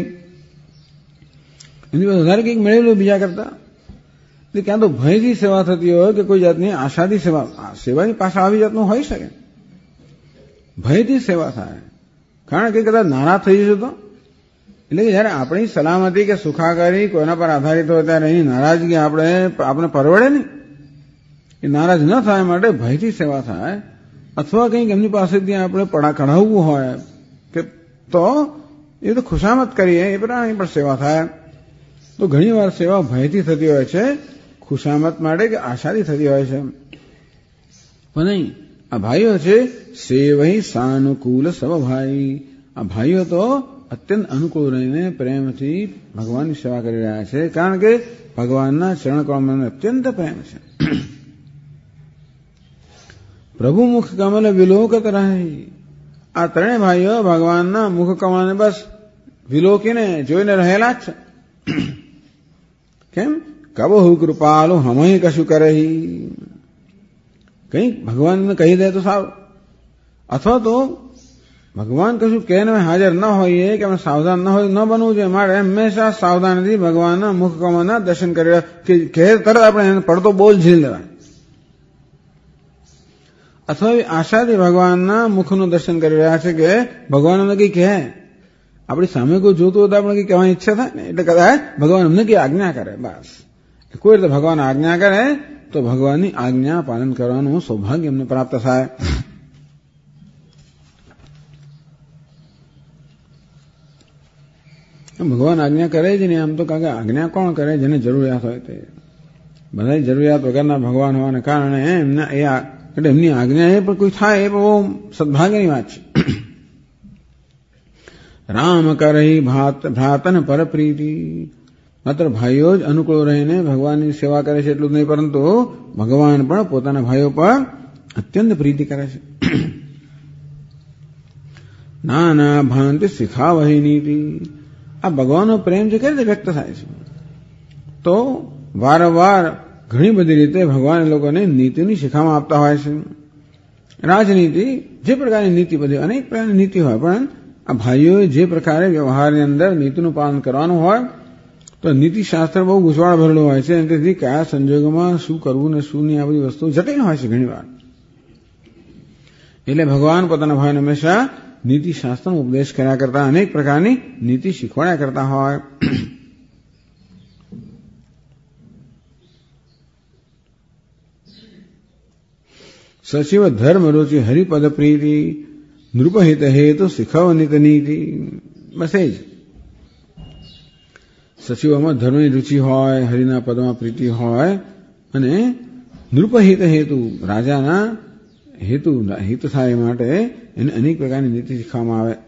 Speaker 1: એની વધારે કંઈક મેળવી લેવું બીજા કરતા. એટલે ક્યાં તો ભયથી સેવા થતી હોય કે કોઈ જાતની આશાથી સેવાની પાછળ આવી જાતનું હોઈ શકે. ભયથી સેવા થાય કારણ કે કદાચ નારાજ થઈ જશે તો, એટલે કે જયારે આપણી સલામતી કે સુખાકારી કોઈના પર આધારિત હોય ત્યારે એની નારાજગી આપણે પરવડે નહીં. એ નારાજ ન થાય માટે ભયથી સેવા થાય, અથવા કંઈક એમની પાસેથી આપણે કઢાવવું હોય કે તો એ તો ખુશામત કરીએ એ પ્રમાણે પણ સેવા થાય. તો ઘણી વાર સેવા ભયથી થતી હોય છે, ખુશામત માટે કે આશાથી થતી હોય છે. પણ નહીં, આ ભાઈઓ છે સેવહી સાનુકૂલ સ્વભાઈ. આ ભાઈઓ તો અત્યંત અનુકૂળ રહીને પ્રેમથી ભગવાનની સેવા કરી રહ્યા છે, કારણ કે ભગવાનના ચરણકમળને અત્યંત પ્રેમ છે. પ્રભુ મુખ કમલ વિલોકત રહી. આ ત્રણેય ભાઈઓ ભગવાનના મુખ કમળને બસ વિલોકીને જોઈને રહેલા જ છે. કેમ? કબહુ કૃપાલુ હમય કશું કરે, કંઈક ભગવાનને કહી દે તો સારું, અથવા તો ભગવાન કશું કહેને હાજર ન હોઈએ કે અમે સાવધાન ન હોય, ન બનવું જોઈએ. મારે હંમેશા સાવધાનથી ભગવાનના મુખ કમળના દર્શન કરી રહ્યા કે તરત આપણે પડતો બોલ ઝીલ લેવા, અથવા આશાથી ભગવાનના મુખનું દર્શન કરી રહ્યા છે કે ભગવાન અમને કંઈ કહે, આપણી સામે કોઈ જોતું હોય તો આપણે કંઈ કહેવાની ઈચ્છા થાય ને, એટલે કદાચ ભગવાન અમને કંઈ આજ્ઞા કરે. બસ કોઈ રીતે ભગવાન આજ્ઞા કરે તો ભગવાનની આજ્ઞા પાલન કરવાનું સૌભાગ્ય એમને પ્રાપ્ત થાય. ભગવાન આજ્ઞા કરે જ નહીં આમ તો, કારણ કે આજ્ઞા કોણ કરે? જેને જરૂરિયાત હોય તે. બધા જરૂરિયાત વગરના ભગવાન હોવાને કારણે એમની આજ્ઞા એ પણ કોઈ થાય એ બહુ સદભાગ્યની વાત છે. રામ કરહી ભ્રાતન પર પ્રીતિ. માત્ર ભાઈઓ જ અનુકૂળ રહીને ભગવાનની સેવા કરે છે એટલું જ નહીં, પરંતુ ભગવાન પણ પોતાના ભાઈઓ પર અત્યંત પ્રીતિ કરે છે. નાના ભાંતિ શીખાવહી નીતિ. આ ભગવાનનો પ્રેમ છે કઈ રીતે વ્યક્ત થાય છે? તો વારંવાર ઘણી બધી રીતે ભગવાન એ લોકોને નીતિની શીખામણ આપતા હોય છે. રાજનીતિ, જે પ્રકારની નીતિ, બધી અનેક પ્રકારની નીતિ હોય, પણ આ ભાઈઓએ જે પ્રકારે વ્યવહારની અંદર નીતિનું પાલન કરવાનું હોય તો નીતિશાસ્ત્ર બહુ ગૂંચવાડ ભરેલું હોય છે. તેથી કયા સંજોગોમાં શું કરવું ને શું નહીં, આ બધી વસ્તુ જટિલ હોય છે ઘણી વાર. એટલે ભગવાન પોતાના ભાઈને હંમેશા નીતિશાસ્ત્રનો ઉપદેશ કર્યા કરતા, અનેક પ્રકારની નીતિ શીખવાડ્યા કરતા હોય. સચિવ ધર્મ રુચિ હરિપદ પ્રીતિ નૃપહિત હેતુ શીખવનિત નીતિ. બસ એ જ. સચિવોમાં ધર્મની રુચિ હોય, હરિના પદમાં પ્રીતિ હોય, અને નૃપહિત હેતુ, રાજાના હિત થાય માટે એને અનેક પ્રકારની નીતિ શીખવામાં આવે.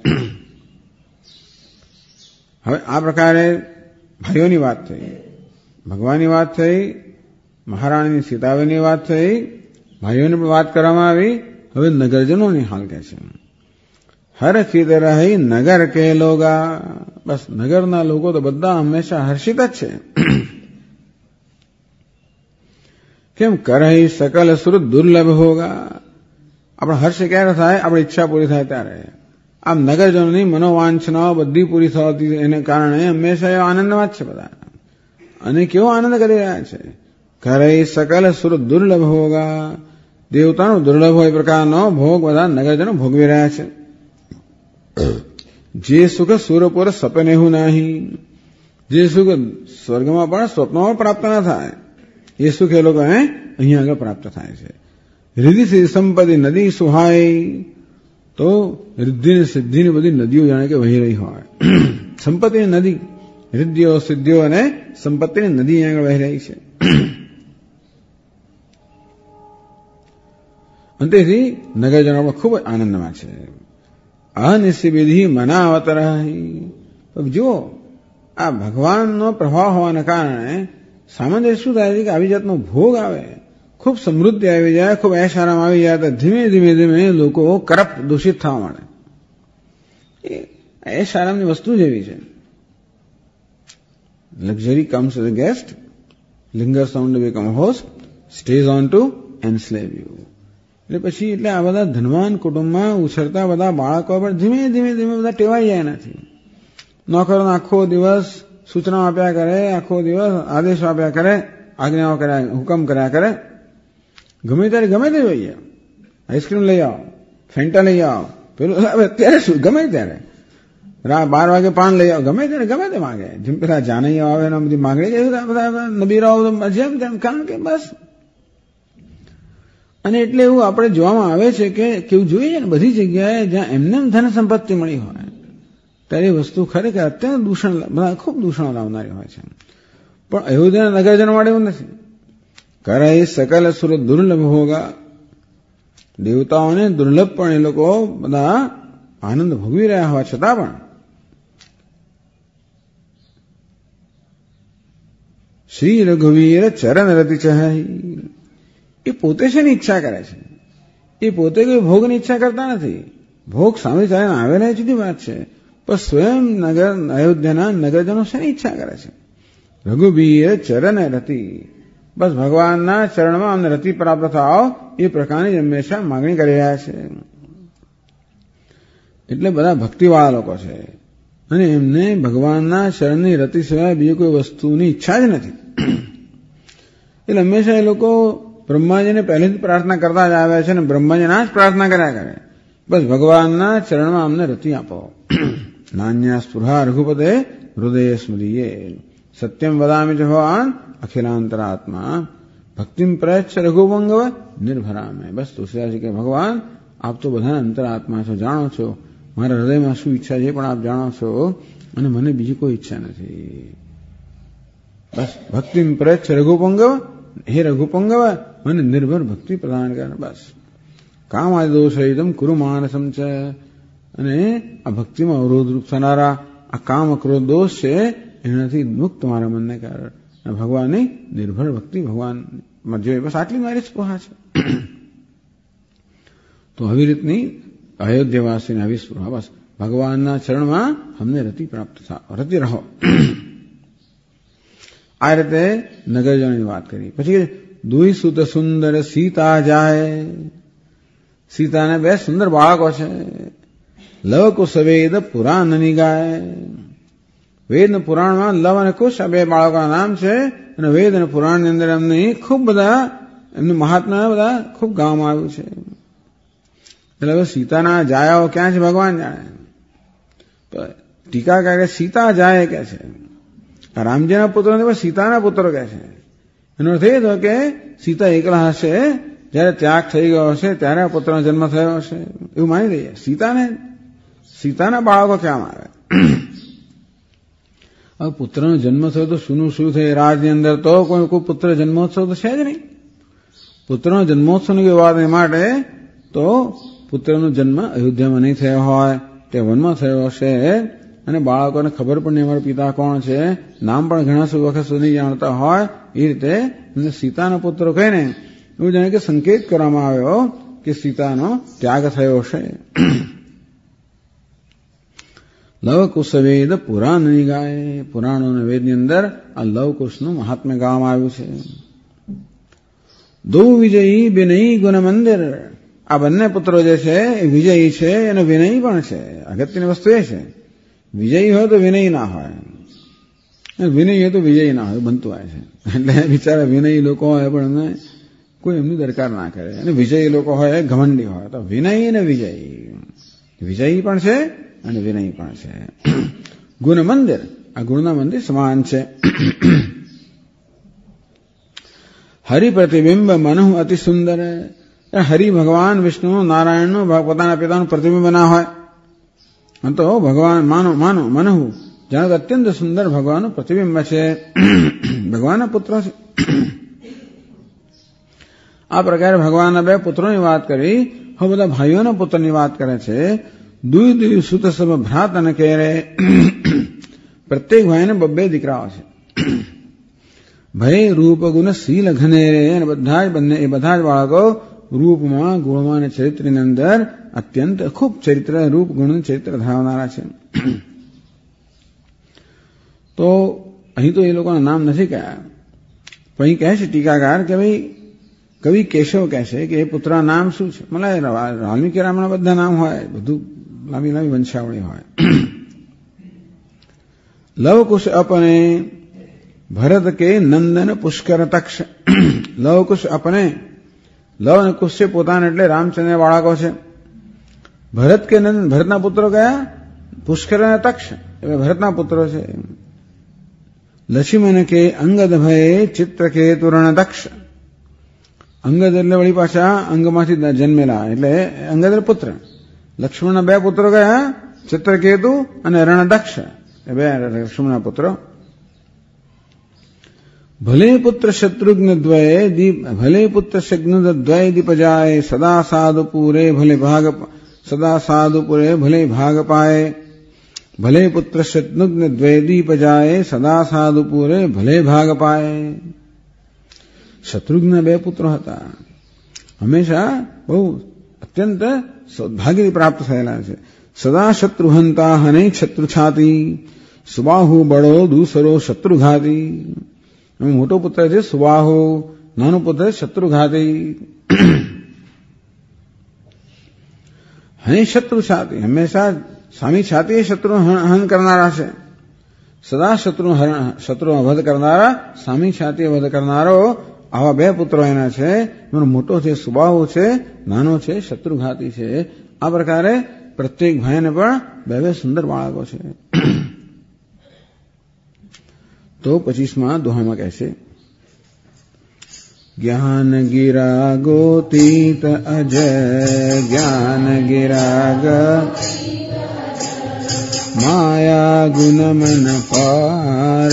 Speaker 1: હવે આ પ્રકારે ભાઈઓની વાત થઈ, ભગવાનની વાત થઈ, મહારાણીની સીતાવેની વાત થઈ, ભાઈઓની પણ વાત કરવામાં આવી. હવે નગરજનોની હાલ કહે છે. હર્ષિત રહી નગર કે લોગા. બસ નગરના લોકો તો બધા હંમેશા હર્ષિત જ છે. કેમ? કરહી સકલ સુરત દુર્લભ હોગા. આપણો હર્ષ ક્યારે થાય? આપણી ઈચ્છા પૂરી થાય ત્યારે. આમ નગરજનોની મનોવાંછનાઓ બધી પૂરી થવાથી એને કારણે હંમેશા એવા આનંદમાં જ છે બધા, અને કેવો આનંદ કરી રહ્યા છે. કરહી સકલ સુરત દુર્લભ હોગા. દેવતાનો દુર્લભ હોય પ્રકારનો ભોગ બધા નગરજનો ભોગવી રહ્યા છે. જે સુખ સુરપુર સપને હું નહીં. જે સુખ સ્વર્ગમાં પણ સ્વપ્નમાં પ્રાપ્ત ન થાય એ સુખ એ લોકો અહીંયા આગળ પ્રાપ્ત થાય છે. રિદ્ધિ સંપત્તિ નદી સુહાય. તો રિદ્ધિ સિદ્ધિની બધી નદીઓ જાણે કે વહી રહી હોય. સંપત્તિની નદી, રિદ્ધિઓ સિદ્ધિઓ અને સંપત્તિની નદી અહીંયા આગળ વહી રહી છે. અને તેથી નગરજનો પણ ખૂબ જ આનંદમાં છે. અનિશ્ચિવિધિ મનાવત રહી. જુઓ, આ ભગવાનનો પ્રભાવ હોવાના કારણે સામાન્ય શું થાય છે કે આવી જાતનો ભોગ આવે, ખૂબ સમૃદ્ધિ આવી જાય, ખૂબ એશ આરામ આવી જાય, તો ધીમે ધીમે ધીમે લોકો કરપ્ટ, દૂષિત થવા માંડે. એ એશ આરામની વસ્તુ જ એવી છે. luxury comes as a guest, lingers on to become a host, stays on to enslave you. એટલે પછી એટલે આ બધા ધનવાન કુટુંબમાં ઉછળતા બધા બાળકો પર ધીમે ધીમે ધીમે બધા ટેવાઈ જાય નથી. નોકરોને આખો દિવસ સૂચનાઓ આપ્યા કરે, આખો દિવસ આદેશો આપ્યા કરે, આજ્ઞાઓ કર્યા, હુકમ કર્યા કરે. ગમે ત્યારે ગમે તે જોઈએ, આઈસ્ક્રીમ લઈ આવો, ફેન્ટા લઈ આવો, પેલું અત્યારે શું ગમે ત્યારે 12 વાગે પાન લઈ આવો, ગમે ત્યારે ગમે તે માગે. જેમ પેલા જાનૈયા આવે ને બધી માગણી જાય બધા નબીરાઓ જેમ તેમ, કારણ કે બસ. અને એટલે એવું આપણે જોવામાં આવે છે કે કેવું જોઈએ છે ને બધી જગ્યાએ જ્યાં એમને ધન સંપત્તિ મળી હોય ત્યારે એ વસ્તુ ખરેખર અત્યંત દૂષણ, બધા ખૂબ દૂષણ લાવનારી હોય છે. પણ અયોધ્યાના નગરજનો માટે એવું નથી. કરે સકલ સુર દુર્લભ હોગા, દેવતાઓને દુર્લભ પણ એ લોકો બધા આનંદ ભોગવી રહ્યા હોવા છતાં પણ શ્રી રઘુવીર ચરણ રતિ ચહાઈ, એ પોતે શેની ઈચ્છા કરે છે? એ પોતે કોઈ ભોગની ઈચ્છા કરતા નથી. ભોગ સામે ચાલીને આવેલા જુદી વાત છે, પણ સ્વયં અયોધ્યાના નગરજનો શેની ઈચ્છા કરે છે? રઘુવીર ચરણ રતિ, બસ ભગવાનના ચરણમાં અમને રતિ પ્રાપ્ત થાવ એ પ્રકારની હંમેશા માગણી કરી રહ્યા છે. એટલે બધા ભક્તિવાળા લોકો છે અને એમને ભગવાનના ચરણની રતિ સિવાય બીજી કોઈ વસ્તુની ઈચ્છા જ નથી. એટલે હંમેશા એ લોકો બ્રહ્માજીને પહેલેથી પ્રાર્થના કરતા જ આવ્યા છે અને બ્રહ્માજીના જ પ્રાર્થના કર્યા કરે, બસ ભગવાનના ચરણમાં અમને રતિ આપો. નાન્યા સ્પૃહા રઘુપતે હૃદય સ્મરીએ, સત્યમ વદામિ ચ ભગવાન અખિલાંતરાત્મા, ભક્તિમ પ્રયચ્છ રઘુપંગવ નિર્ભરામે. બસ તુલસીદાસજી કે ભગવાન આપ તો બધાના અંતરાત્મા છો, જાણો છો મારા હૃદયમાં શું ઈચ્છા છે પણ આપ જાણો છો, અને મને બીજી કોઈ ઈચ્છા નથી. બસ ભક્તિમ પ્રયચ્છ રઘુપંગવ, હે રઘુપંગવ મને નિર્ભર ભક્તિ પ્રદાન કર. બસ કામ આદિ દોષરહિતમ કુરુ માનસમ છે. અને આ ભક્તિમાં અવરોધરૂપ થનારા આ કામ ક્રોધ દોષ છે એનાથી મુક્ત મારા મનને કર. ભગવાનની નિર્ભર ભક્તિ ભગવાનમાં જોઈએ, બસ આટલી મારી સ્પૃહા છે. તો આવી રીતની અયોધ્યાવાસીને આવી સ્પૃહા, બસ ભગવાનના ચરણમાં અમને રતિ પ્રાપ્ત થાવ, રતિ રહો. આ રીતે નગરજનોની વાત કરી. પછી દુઈ સુત સુંદર સીતા જાય, સીતાને 2 સુંદર બાળકો છે. લવ કુશ વેદ પુરાણની ગાય, વેદ અને પુરાણમાં લવ અને કુશ આ 2 બાળકોના નામ છે. અને વેદ અને પુરાણની અંદર એમની ખૂબ બધા એમનું મહાત્મા બધા ખૂબ ગાવામાં આવ્યું છે. એટલે હવે સીતાના જાયાઓ ક્યાં છે ભગવાન જાણે. ટીકાકાર સીતા જાય કે છે, રામજીના પુત્રો ને સીતાના પુત્રો કહે છે. એનો અર્થ એ થયો કે સીતા એકલા હશે, જયારે ત્યાગ થઈ ગયો હશે ત્યારે આ પુત્રનો જન્મ થયો હશે એવું માની લઈએ. સીતાના બાળકો ક્યાં આવે? હવે પુત્રનો જન્મ થયો તો શું થયું? રાજની અંદર તો કોઈ પુત્ર જન્મોત્સવ તો છે જ નહીં. પુત્રનો જન્મોત્સવની કોઈ વાત નહીં. માટે તો પુત્રનો જન્મ અયોધ્યામાં નહીં થયો હોય, તે વનમાં થયો હશે. અને બાળકોને ખબર પણ નહીં અમારા પિતા કોણ છે, નામ પણ ઘણા વખત સુધી જાણતા હોય. એ રીતે એમને સીતાના પુત્રો કહીને એવું જાણે કે સંકેત કરવામાં આવ્યો કે સીતાનો ત્યાગ થયો હશે. લવકુશ વેદ પુરાણની ગાય, પુરાણો અને વેદની અંદર આ લવકુશનું મહાત્મ્ય ગાવામાં આવ્યું છે. દો વિજયી વિનયી ગુણ મંદિર, આ બંને પુત્રો જે છે એ વિજયી છે અને વિનયી પણ છે. અગત્યની વસ્તુ એ છે વિજયી હોય તો વિનયી ના હોય, વિનયી હોય તો વિજયી ના હોય, બનતું હોય છે. એટલે બિચારા વિનયી લોકો હોય પણ એમને કોઈ એમની દરકાર ના કરે, અને વિજયી લોકો હોય ઘમંડી હોય. તો વિનયી અને વિજયી પણ છે અને વિનયી પણ છે. ગુણ મંદિર, આ ગુણના મંદિર સમાન છે. હરિ પ્રતિબિંબ મનુ અતિ સુંદર, હરિ ભગવાન વિષ્ણુ નારાયણનું પોતાના પિતાનું પ્રતિબિંબ ના હોય તો ભગવાન મનુ જાણે અત્યંત સુંદર ભગવાનનું પ્રતિબિંબ છે, ભગવાનના પુત્રો છે. આ પ્રકારે ભગવાનના 2 પુત્રોની વાત કરી. હવે બધા ભાઈઓના પુત્રની વાત કરે છે. દુઈ સુત સબ ભ્રાત અને કેરે, પ્રત્યેક ભાઈને 2 દીકરાઓ છે. ભય રૂપ ગુણ શીલ ઘનેરે, અને બધા જ બાળકો રૂપમાં ગુણમાં અને ચરિત્રની અંદર અત્યંત ખૂબ ચરિત્ર રૂપ ગુણ ચરિત્ર ધરાવનારા છે. તો અહીં તો એ લોકોના નામ નથી કહ્યા, પણ અહીં કહે છે ટીકાકાર કે ભાઈ કવિ કેશવ કહે છે કે એ પુત્રના નામ શું છે. મને વાલ્મીકી રામના બધા નામ હોય, બધું લાંબી લાંબી વંશાવળી હોય. લવકુશ અપને ભરત કે નંદન પુષ્કર તક્ષ. લવકુશ અપને, લવ અને કુશ છે પોતાને એટલે રામચંદ્ર બાળકો છે. ભરત કે નંદન, ભરતના પુત્રો કયા? પુષ્કર અને તક્ષ, એ ભરતના પુત્રો છે. લક્ષ્મણ કે અંગદ ભય ચિત્ર કે તુરણ દક્ષ. અંગદ એટલે વળી પાછા અંગમાંથી જન્મેલા એટલે અંગદ પુત્ર. લક્ષ્મણના બે પુત્રો કયા? ચિત્રકેતુ અને રણદક્ષ, એ બે લક્ષ્મણના પુત્રો. ભલે પુત્ર શત્રુઘ્ન દ્વય દીપ, ભલે પુત્ર શત્રુઘ્ન દ્વય દીપ જાય, સદા સાધુ પૂરે ભલે ભાગ, સદા સાધુ પૂરે ભલે ભાગ પાય. ભલે પુત્ર શત્રુઘ્ન દ્વય દીપ જાય, સદા સાધુ પૂરે ભલે ભાગ પાય. શત્રુઘ્ન બે પુત્રો હતા, હંમેશા બહુ અત્યંત સૌભાગ્ય પ્રાપ્ત થયેલા છે. સદા શત્રુહંતા હને શત્રુ છાતી, સુબાહુ બળો દૂસરો શત્રુઘાતી. મોટો પુત્ર છે સુબાહુ, નાનો પુત્ર શત્રુઘાતી. હને શત્રુ છાતી, હંમેશા સામી છાતી શત્રુ હન કરનારા છે. સદા શત્રુ વધ કરનારા, સામી છાતી વધ કરનારો, આવા બે પુત્રો એના છે. એનો મોટો છે સુબાહુ છે, નાનો છે શત્રુઘાતી છે. આ પ્રકારે પ્રત્યેક ભાઈને પણ બે બે સુંદર બાળકો છે. તો 25માં દોહામાં કહે છે, જ્ઞાન ગિરા ગોતીત અજય, જ્ઞાન ગિરા માયા ગુણ મન પાર.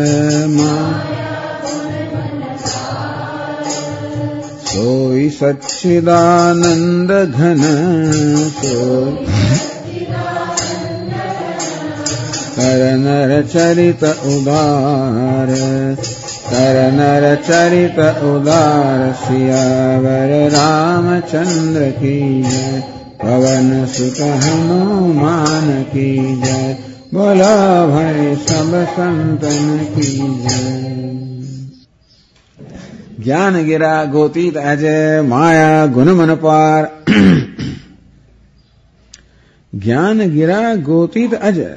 Speaker 1: સોઈ સચ્ચિદાનંદ ઘન, કર નર ચરિત ઉદાર, કર નર ચરિત ઉદાર. સિયાવર રામચંદ્ર કી જય, પવન સુત હનુમાન કી જય. બોલો ભાઈ સબ સંતન કી જય. જ્ઞાન ગિરા ગોતીત અજય, માયા ગુણ મન પાર. જ્ઞાન ગિરા ગોતીત અજય.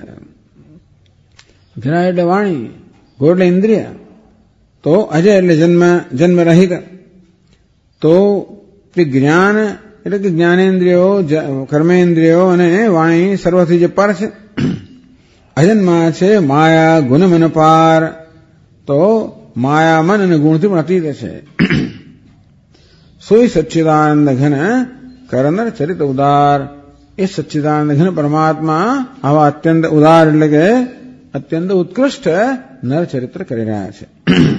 Speaker 1: ગિરા એટલે વાણી, ગો એટલે ઇન્દ્રિય, તો અજય એટલે જન્મ રહિત. તો તે જ્ઞાન એટલે કે જ્ઞાનેન્દ્રિયો, કર્મેન્દ્રિયો અને વાણી સર્વથી જે પર છે. અજન્મા છે માયા ગુણ મન પાર, તો માયા મન અને ગુણથી પણ અતીત છે. સોઈ સચ્ચિદાનંદ ઘન, કરનર ચરિત ઉદાર. એ સચ્ચિદાનંદ ઘન પરમાત્મા આવા અત્યંત ઉદાર એટલે કે અત્યંત ઉત્કૃષ્ટ નર ચરિત્ર કરી રહ્યા છે.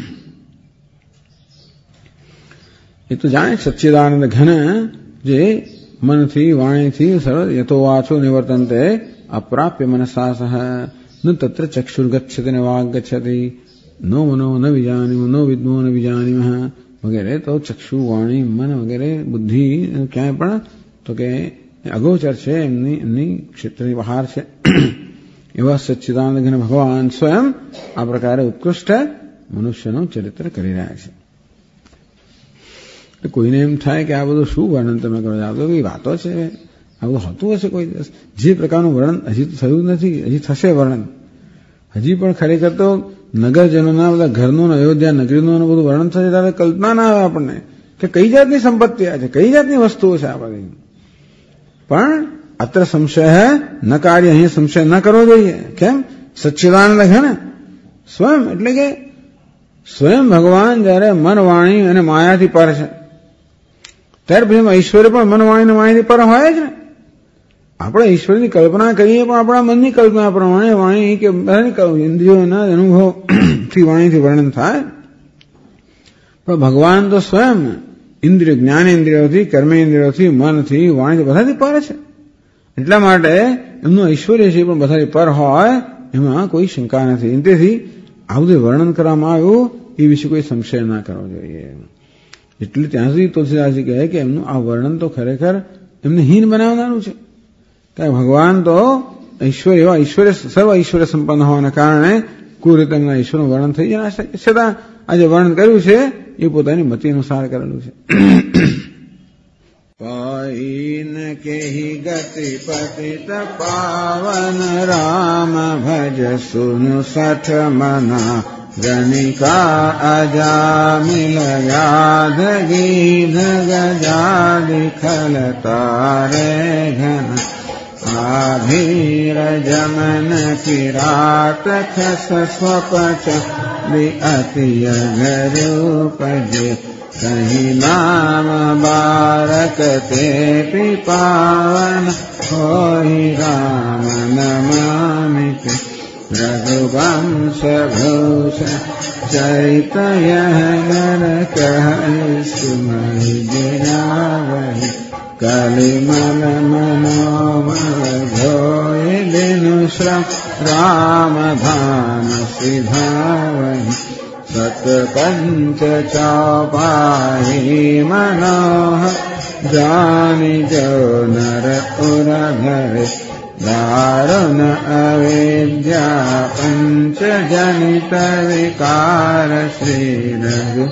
Speaker 1: એ તો જાણે સચ્ચિદાનંદ ઘન જે મનથી વાણીથી સરળ યથો વાચો નિવર્તન્તે અપ્રાપ્ય મનસા સહ ન તત્ર ચક્ષુર્ગચ્છતિ ન વાગ્ગચ્છતિ નો મનો ન વિજાનીમ નો વિદ્મો ન વિજાનીમ વગેરે. તો ચક્ષુ વાણી મન વગેરે બુદ્ધિ ક્યાંય પણ તો કે અગોચર છે, એમની ક્ષેત્રની બહાર છે. એવા સચ્ચિદાનંદ ઘન ભગવાન સ્વયં આ પ્રકારે ઉત્કૃષ્ટ મનુષ્યનું ચરિત્ર કરી રહ્યા છે. કોઈને એમ થાય કે આ બધું શું વર્ણન તમે કરો છો, આ તો કઈ વાતો છે, આ બધું હોતું હશે કોઈ દિવસ. જે પ્રકારનું વર્ણન હજી તો થયું નથી, હજી થશે વર્ણન. હજી પણ ખરેખર તો નગરજનોના બધા ઘરનું, અયોધ્યા નગરીનું બધું વર્ણન થશે ત્યારે કલ્પના ના આવે આપણને કે કઈ જાતની સંપત્તિ આ છે, કઈ જાતની વસ્તુઓ છે આ બધી. પણ અત્ર સંશય ન કાર્ય, અહીં સંશય ન કરવો જોઈએ. કેમ? સચ્ચિદાનંદ ઘન સ્વયં એટલે કે સ્વયં ભગવાન જયારે મન વાણી અને માયાથી પર છે ત્યાર પછી ઐશ્વર્ય પણ મન વાણી અને માયાથી પર હોય જ ને. આપણે ઈશ્વરની કલ્પના કરીએ પણ આપણા મનની કલ્પના પ્રમાણે વાણી કે બધાની ઇન્દ્રિયોના અનુભવથી વાણીથી વર્ણન થાય. પણ ભગવાન તો સ્વયં ઇન્દ્રિય, જ્ઞાનેન્દ્રિયોથી, કર્મેન્દ્રિયોથી, મનથી, વાણીથી બધાથી પર છે. એટલા માટે એમનું ઐશ્વર્ય છે પણ બધાથી પર હોય એમાં કોઈ શંકા નથી. તેથી આ બધું વર્ણન કરવામાં આવ્યું એ વિશે કોઈ સંશય ના કરવો જોઈએ. એટલે ત્યાં સુધી તુલસીદાસજી કહે કે એમનું આ વર્ણન તો ખરેખર એમને હીન બનાવનારું છે. કારણ ભગવાન તો ઐશ્વર્ય, સર્વ ઐશ્વર્ય સંપન્ન હોવાના કારણે કુરીતંગના ઈશ્વરનું વર્ણન થઈ જાય છતાં આ જે વર્ણન કર્યું છે એ પોતાની મતિ અનુસાર કરેલું છે. પાઈન કેહી ગતિ પતિત પાવન રામ ભજ સુન સઠ મના ગણિકા અજામિલ વ્યાધ ગીધ ગજાદિ ખલ તારે ઘન આભીર જમન કિરાત ખસ સ્વપચ અતિય ગરૂપજે કહી નામ બારક તે પાવન હોઈ રામ નમામિ રઘુવંશ ભૂષ ચૈતય નર કહી સુમય गिरावहि कलिमल मनोमल धोय दिनु श्रम राम धाम सिधावहि सत पंच चौपाही मनोह जानि जो नर उर धरे दारुण अविद्या पंच जनित विकार श्री रघु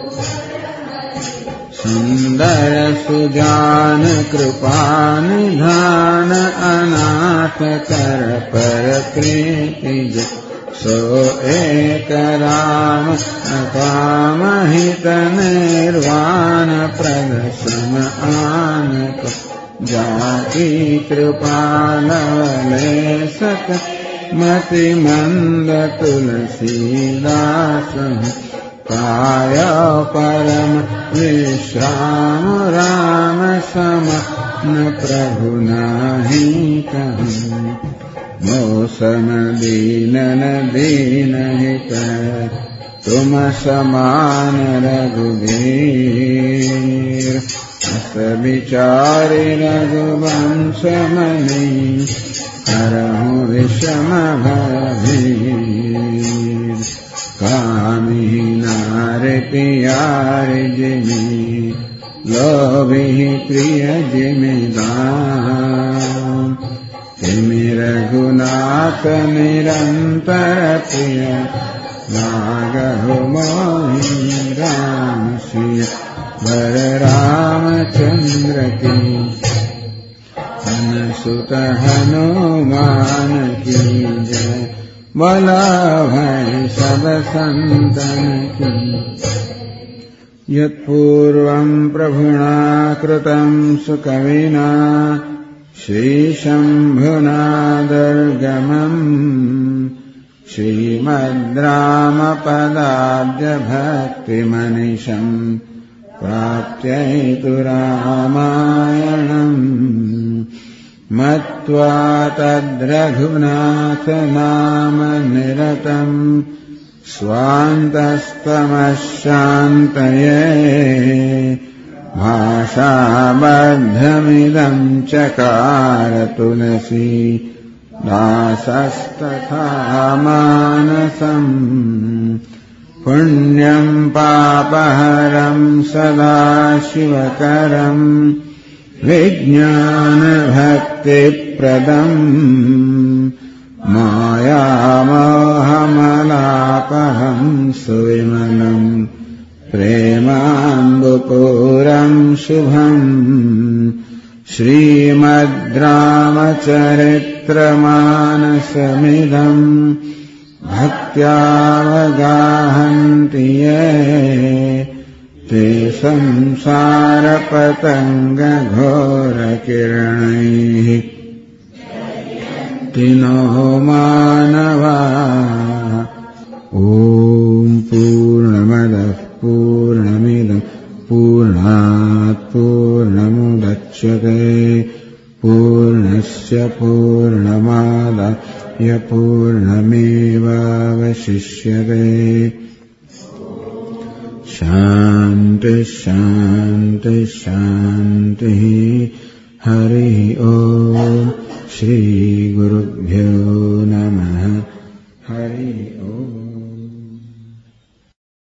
Speaker 1: सुंदर सुजान कृपा निधान अनाथ कर पर प्रीति सो एक राम अकाम हित निर्वाण प्रद सम आनक जाति कृपा नवले सत मति मंद तुलसीदास पाय परम विश्राम राम सम न प्रभु नाही कहूँ मौसम दीनन दीन हित तुम समान रघुवीर अस विचारि रघुवंश मनि करहु विषम भयभीर कामी नार प्यारे जिमि लोभी प्रिय जिमिदान तिमि रघुनाथ निरंतर प्रिय लागहु मोहि राम सिय वर रामचंद्र की अनुसुत हनुमान की जय बोला भय सब संतन की यत्पूर्वं प्रभुना कृतं सुकविना श्रीशम्भुना दुर्गमम् श्रीमद्रामपदाब्ज भक्तिमनिशम् प्राप्त्यैतु रामायणम् मत्वा तद्रघुनाथ नाम निरतम् स्वान्तस्तमशान्तये भाषाबद्धमिदं चकार तुलसी दासस्तथा मानसम् पुण्यं पापहरं सदा शिवकरं विज्ञानभक्तिप्रदम् मायामोहमलापहं सुविमलम् प्रेमाम्बुपूरं शुभम् श्रीमद्रामचरित्रमानसमिदम् भक्त्यावगाहन्ति ये ते संसारपतङ्गघोरकिरणैः तिनो मानवा ॐ पूर्णमदः पूर्णमिदं पूर्णात् पूर्णमुदच्यते पूर्णस्य पूर्णमादाय पूर्णमेवावशिष्यते शान्ति शान्ति शान्तिः हरिः ॐ श्रीगुरुभ्यो नमः हरिः ॐ